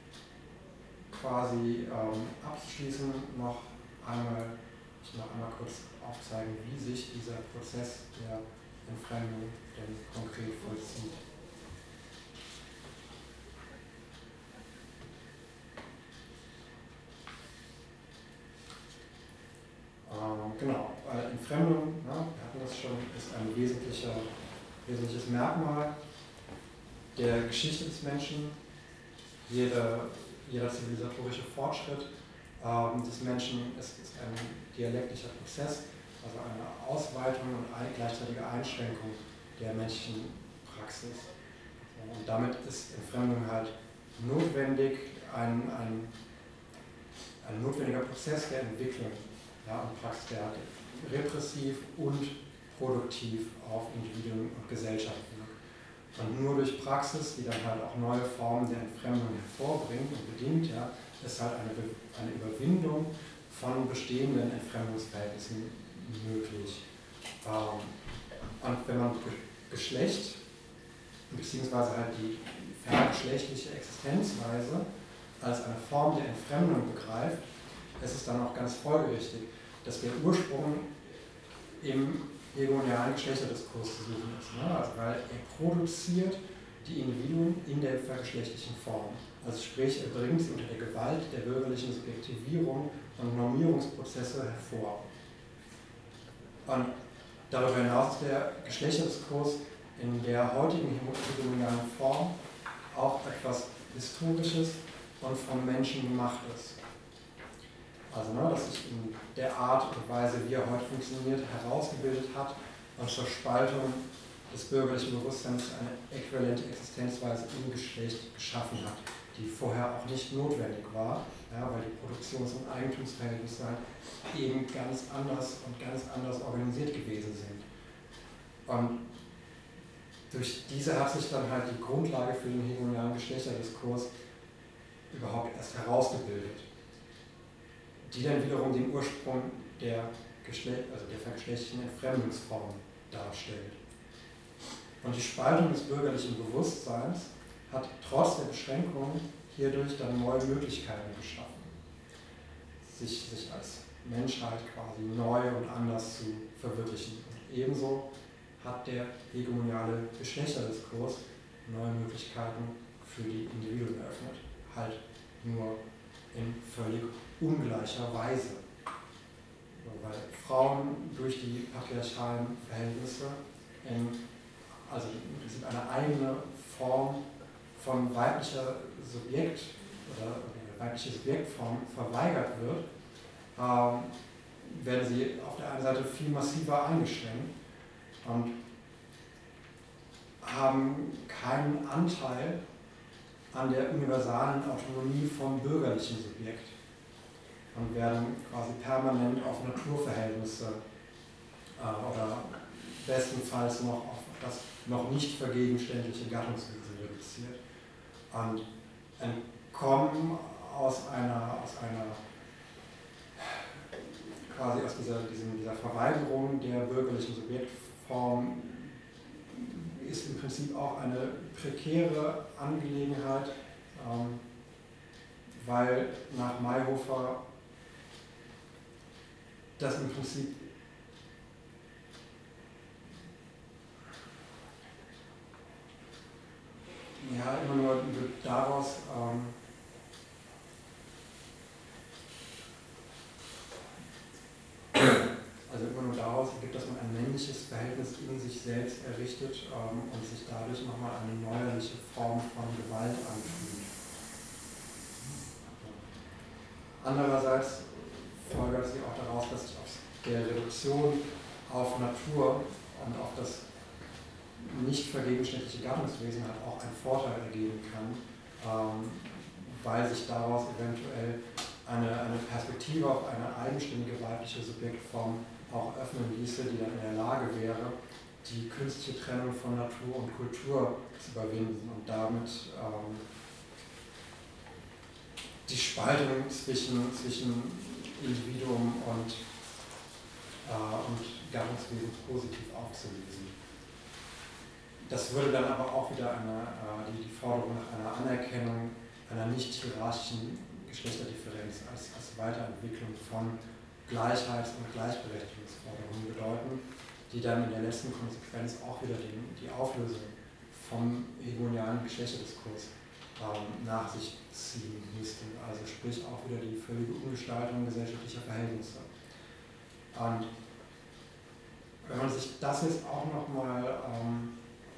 quasi ähm, abzuschließen, noch einmal, ich noch einmal kurz aufzeigen, wie sich dieser Prozess der Entfremdung denn konkret vollzieht. Ähm, genau, weil Entfremdung, ja, wir hatten das schon, ist ein wesentlicher, wesentliches Merkmal der Geschichte des Menschen. Jeder, jeder zivilisatorische Fortschritt ähm, des Menschen ist, ist ein dialektischer Prozess, also eine Ausweitung und eine gleichzeitige Einschränkung der menschlichen Praxis. Und damit ist Entfremdung halt notwendig, ein, ein, ein notwendiger Prozess der Entwicklung. Ja, und Praxis, der repressiv und produktiv auf Individuen und Gesellschaft wirkt. Und nur durch Praxis, die dann halt auch neue Formen der Entfremdung hervorbringt und bedingt, ja, ist halt eine, eine Überwindung von bestehenden Entfremdungsverhältnissen möglich. Ähm, und wenn man Geschlecht, beziehungsweise halt die vergeschlechtliche Existenzweise als eine Form der Entfremdung begreift, ist es dann auch ganz folgerichtig, dass der Ursprung im hegemonialen Geschlechterdiskurs zu suchen ist. Ne? Also weil er produziert die Individuen in der vergeschlechtlichen Form. Also sprich, er bringt sie unter der Gewalt der bürgerlichen Subjektivierung und Normierungsprozesse hervor. Und darüber hinaus ist der Geschlechterdiskurs in der heutigen hegemonialen Form auch etwas Historisches und vom Menschen gemachtes. Also, ne, dass sich in der Art und Weise, wie er heute funktioniert, herausgebildet hat und zur Spaltung des bürgerlichen Bewusstseins eine äquivalente Existenzweise im Geschlecht geschaffen hat, die vorher auch nicht notwendig war, ja, weil die Produktions- und Eigentumsverhältnisse halt eben ganz anders und ganz anders organisiert gewesen sind. Und durch diese hat sich dann halt die Grundlage für den hegemonialen Geschlechterdiskurs überhaupt erst herausgebildet, die dann wiederum den Ursprung der, Geschle- also der vergeschlechtlichen Entfremdungsform darstellt. Und die Spaltung des bürgerlichen Bewusstseins hat trotz der Beschränkungen hierdurch dann neue Möglichkeiten geschaffen, sich, sich als Menschheit quasi neu und anders zu verwirklichen. Und ebenso hat der hegemoniale Geschlechterdiskurs neue Möglichkeiten für die Individuen eröffnet, halt nur in völlig ungleicher Weise. Weil Frauen durch die patriarchalen Verhältnisse in, also im Prinzip eine eigene Form von weiblicher Subjekt oder, oder weibliche Subjektform verweigert wird, ähm, werden sie auf der einen Seite viel massiver eingeschränkt und haben keinen Anteil an der universalen Autonomie vom bürgerlichen Subjekt und werden quasi permanent auf Naturverhältnisse äh, oder bestenfalls noch auf das noch nicht vergegenständliche Gattungswesen reduziert und entkommen aus einer, aus einer quasi aus dieser, diesem, dieser Verweigerung der bürgerlichen Subjektform ist im Prinzip auch eine prekäre Angelegenheit, ähm, weil nach Mayhofer das im Prinzip ja immer nur daraus ähm, also immer nur daraus daraus ergibt, dass man ein männliches Verhältnis in sich selbst errichtet ähm, und sich dadurch nochmal eine neuerliche Form von Gewalt anfühlt. Andererseits folgert sie auch daraus, dass sich aus der Reduktion auf Natur und auf das nicht vergegenständliche Gattungswesen halt auch ein Vorteil ergeben kann, ähm, weil sich daraus eventuell eine, eine Perspektive auf eine eigenständige weibliche Subjektform auch öffnen ließe, die dann in der Lage wäre, die künstliche Trennung von Natur und Kultur zu überwinden und damit ähm, die Spaltung zwischen, zwischen Individuum und, äh, und Gattungswesen positiv aufzulösen. Das würde dann aber auch wieder eine, äh, die, die Forderung nach einer Anerkennung einer nicht hierarchischen Geschlechterdifferenz als, als Weiterentwicklung von Gleichheits- und Gleichberechtigungsforderungen bedeuten, die dann in der letzten Konsequenz auch wieder die, die Auflösung vom hegemonialen Geschlechterdiskurs ähm, nach sich ziehen müssten. Also sprich auch wieder die völlige Umgestaltung gesellschaftlicher Verhältnisse. Und wenn man sich das jetzt auch nochmal ähm,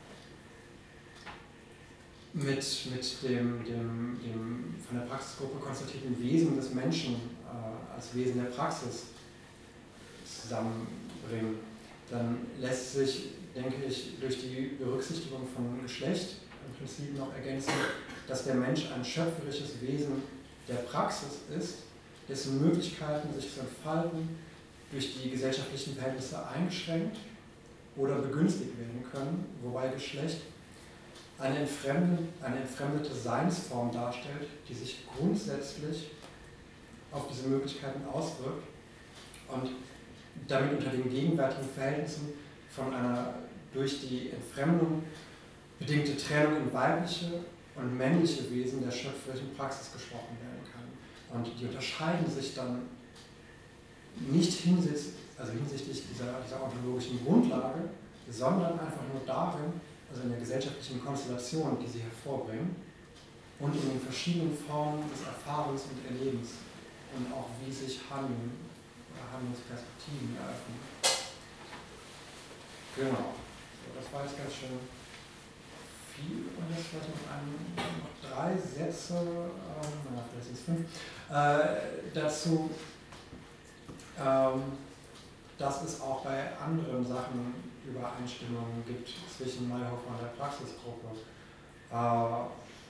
mit, mit dem, dem, dem von der Praxisgruppe konstatierten Wesen des Menschen äh, als Wesen der Praxis zusammenbringen, dann lässt sich, denke ich, durch die Berücksichtigung von Geschlecht im Prinzip noch ergänzen, dass der Mensch ein schöpferisches Wesen der Praxis ist, dessen Möglichkeiten, sich zu entfalten, durch die gesellschaftlichen Verhältnisse eingeschränkt oder begünstigt werden können, wobei Geschlecht eine entfremdete, eine entfremdete Seinsform darstellt, die sich grundsätzlich auf diese Möglichkeiten auswirkt und damit unter den gegenwärtigen Verhältnissen von einer durch die Entfremdung bedingte Trennung in weibliche und männliche Wesen der schöpferischen Praxis gesprochen werden kann. Und die unterscheiden sich dann nicht hinsichtlich, also hinsichtlich dieser, dieser ontologischen Grundlage, sondern einfach nur darin, also in der gesellschaftlichen Konstellation, die sie hervorbringen, und in den verschiedenen Formen des Erfahrens und Erlebens und auch wie sich Handeln oder Handlungsperspektiven eröffnen. Genau, so, das war jetzt ganz schön viel und jetzt vielleicht noch, ein, noch drei Sätze, ähm, na, vielleicht sind es fünf, äh, dazu, ähm, dass es auch bei anderen Sachen Übereinstimmungen gibt zwischen Mayhofer und der Praxisgruppe. Äh,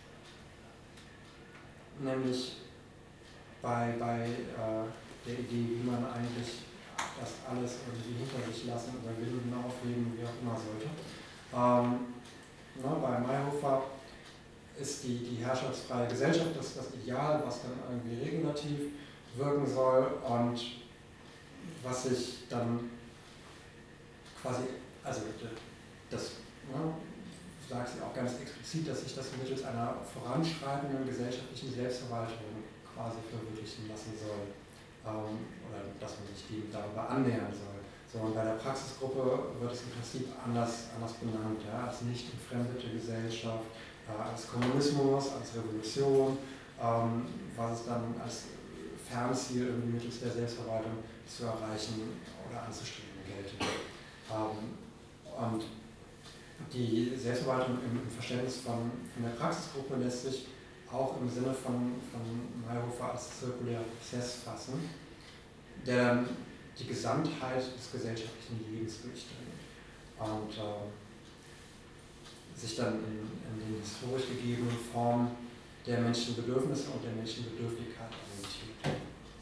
nämlich bei, bei äh, der Idee, wie man eigentlich das alles irgendwie hinter sich lassen, überwinden, aufheben, wie auch immer sollte. Ähm, ne, bei Mayhofer ist die, die herrschaftsfreie Gesellschaft das, das Ideal, was dann irgendwie regulativ wirken soll und was sich dann quasi, also das ne, sagt sie auch ganz explizit, dass sich das mittels einer voranschreitenden gesellschaftlichen Selbstverwaltung quasi verwirklichen lassen soll, ähm, oder dass man sich dem darüber annähern soll. So, und bei der Praxisgruppe wird es im Prinzip anders, anders benannt, ja, als nicht entfremdete Gesellschaft, äh, als Kommunismus, als Revolution, ähm, was es dann als Fernziel irgendwie mittels der Selbstverwaltung zu erreichen oder anzustreben gelte. Ähm, und die Selbstverwaltung im, im Verständnis von, von der Praxisgruppe lässt sich auch im Sinne von, von Mayhofer als zirkulärer Prozess fassen, der dann die Gesamtheit des gesellschaftlichen Lebens durchdringt und äh, sich dann in, in den historisch gegebenen Formen der Menschenbedürfnisse und der Menschenbedürftigkeit orientiert.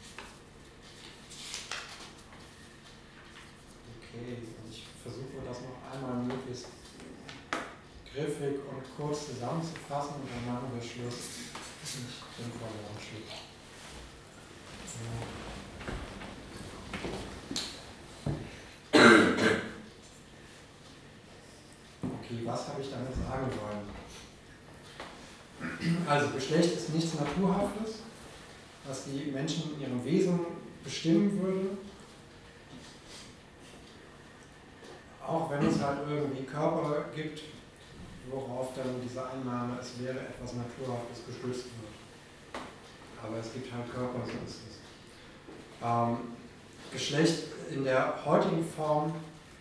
Okay, und ich versuche das noch einmal möglichst griffig und kurz zusammenzufassen und dann machen wir Schluss. Ich bin vor dem Schluss. Okay, was habe ich damit sagen wollen? Also Geschlecht ist nichts Naturhaftes, was die Menschen in ihrem Wesen bestimmen würde. Auch wenn es halt irgendwie Körper gibt, worauf dann diese Annahme, es wäre etwas Naturhaftes, gestützt wird. Aber es gibt halt Körper, so ist es. Ähm, Geschlecht in der heutigen Form,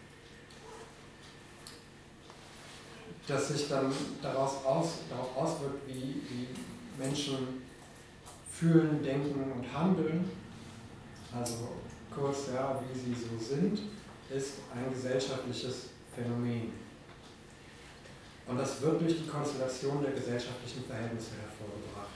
das sich dann daraus aus, darauf auswirkt, wie, wie Menschen fühlen, denken und handeln, also kurz, ja, wie sie so sind, ist ein gesellschaftliches Phänomen. Und das wird durch die Konstellation der gesellschaftlichen Verhältnisse hervorgebracht.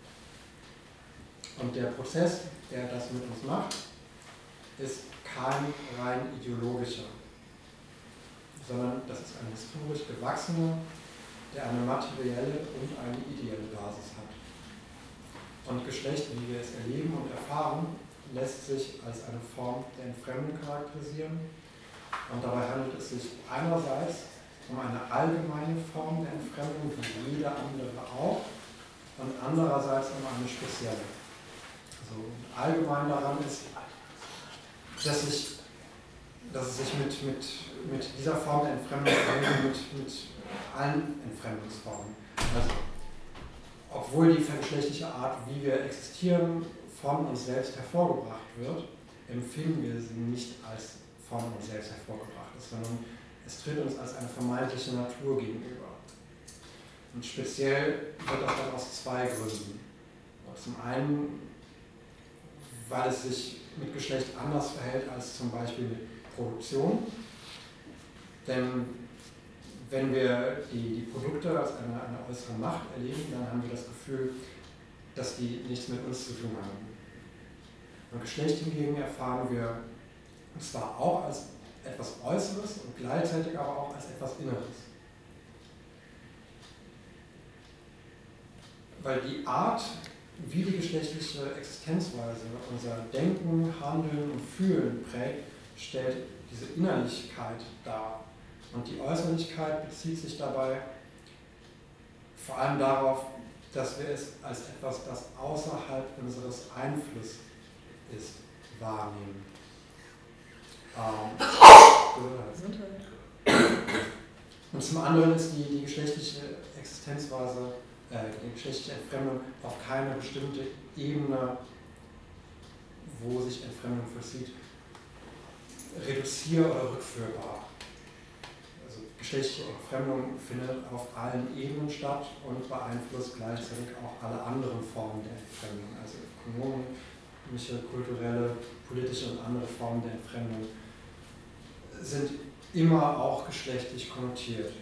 Und der Prozess, der das mit uns macht, ist kein rein ideologischer, sondern das ist ein historisch gewachsener, der eine materielle und eine ideelle Basis hat. Und Geschlecht, wie wir es erleben und erfahren, lässt sich als eine Form der Entfremdung charakterisieren. Und dabei handelt es sich einerseits um eine allgemeine Form der Entfremdung, wie jede andere auch, und andererseits um eine spezielle. Also allgemein daran ist, dass, ich, dass es sich mit, mit, mit dieser Form der Entfremdung mit, mit allen Entfremdungsformen, also obwohl die geschlechtliche Art, wie wir existieren, von uns selbst hervorgebracht wird, empfinden wir sie nicht als von uns selbst hervorgebracht ist, sondern es tritt uns als eine vermeintliche Natur gegenüber. Und speziell wird das dann aus zwei Gründen. Zum einen, weil es sich mit Geschlecht anders verhält als zum Beispiel mit Produktion. Denn wenn wir die, die Produkte als eine, eine äußere Macht erleben, dann haben wir das Gefühl, dass die nichts mit uns zu tun haben. Und Geschlecht hingegen erfahren wir und zwar auch als etwas Äußeres und gleichzeitig aber auch als etwas Inneres. Weil die Art, wie die geschlechtliche Existenzweise unser Denken, Handeln und Fühlen prägt, stellt diese Innerlichkeit dar. Und die Äußerlichkeit bezieht sich dabei vor allem darauf, dass wir es als etwas, das außerhalb unseres Einflusses ist, wahrnehmen. Ähm, und zum anderen ist die, die geschlechtliche Existenzweise, äh, die geschlechtliche Entfremdung auf keine bestimmte Ebene, wo sich Entfremdung vollzieht, reduzier- oder rückführbar. Also geschlechtliche Entfremdung findet auf allen Ebenen statt und beeinflusst gleichzeitig auch alle anderen Formen der Entfremdung, also ökonomische, kulturelle, politische und andere Formen der Entfremdung sind immer auch geschlechtlich konnotiert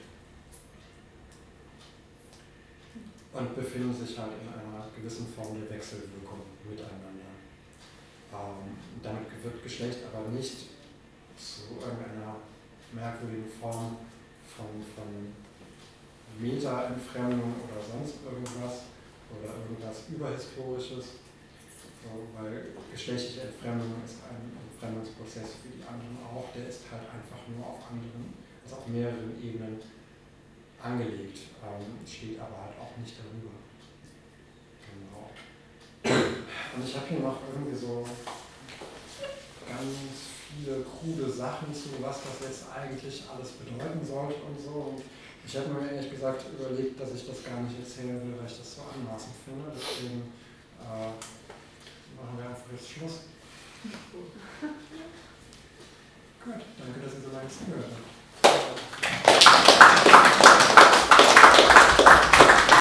und befinden sich halt in einer gewissen Form der Wechselwirkung miteinander. Ähm, damit wird Geschlecht aber nicht zu irgendeiner merkwürdigen Form von, von Meta-Entfremdung oder sonst irgendwas oder irgendwas Überhistorisches, so, weil geschlechtliche Entfremdung ist ein Entfremdungsprozess wie die anderen auch, der ist halt einfach nur auf anderen, also auf mehreren Ebenen angelegt, ähm, steht aber halt auch nicht darüber. Genau. Und ich habe hier noch irgendwie so ganz viele krude Sachen zu, was das jetzt eigentlich alles bedeuten sollte und so. Und ich habe mir ehrlich gesagt überlegt, dass ich das gar nicht erzählen will, weil ich das so anmaßend finde. Deswegen äh, machen wir einfach jetzt Schluss. Gut, danke, dass ihr so lange zugehört habt.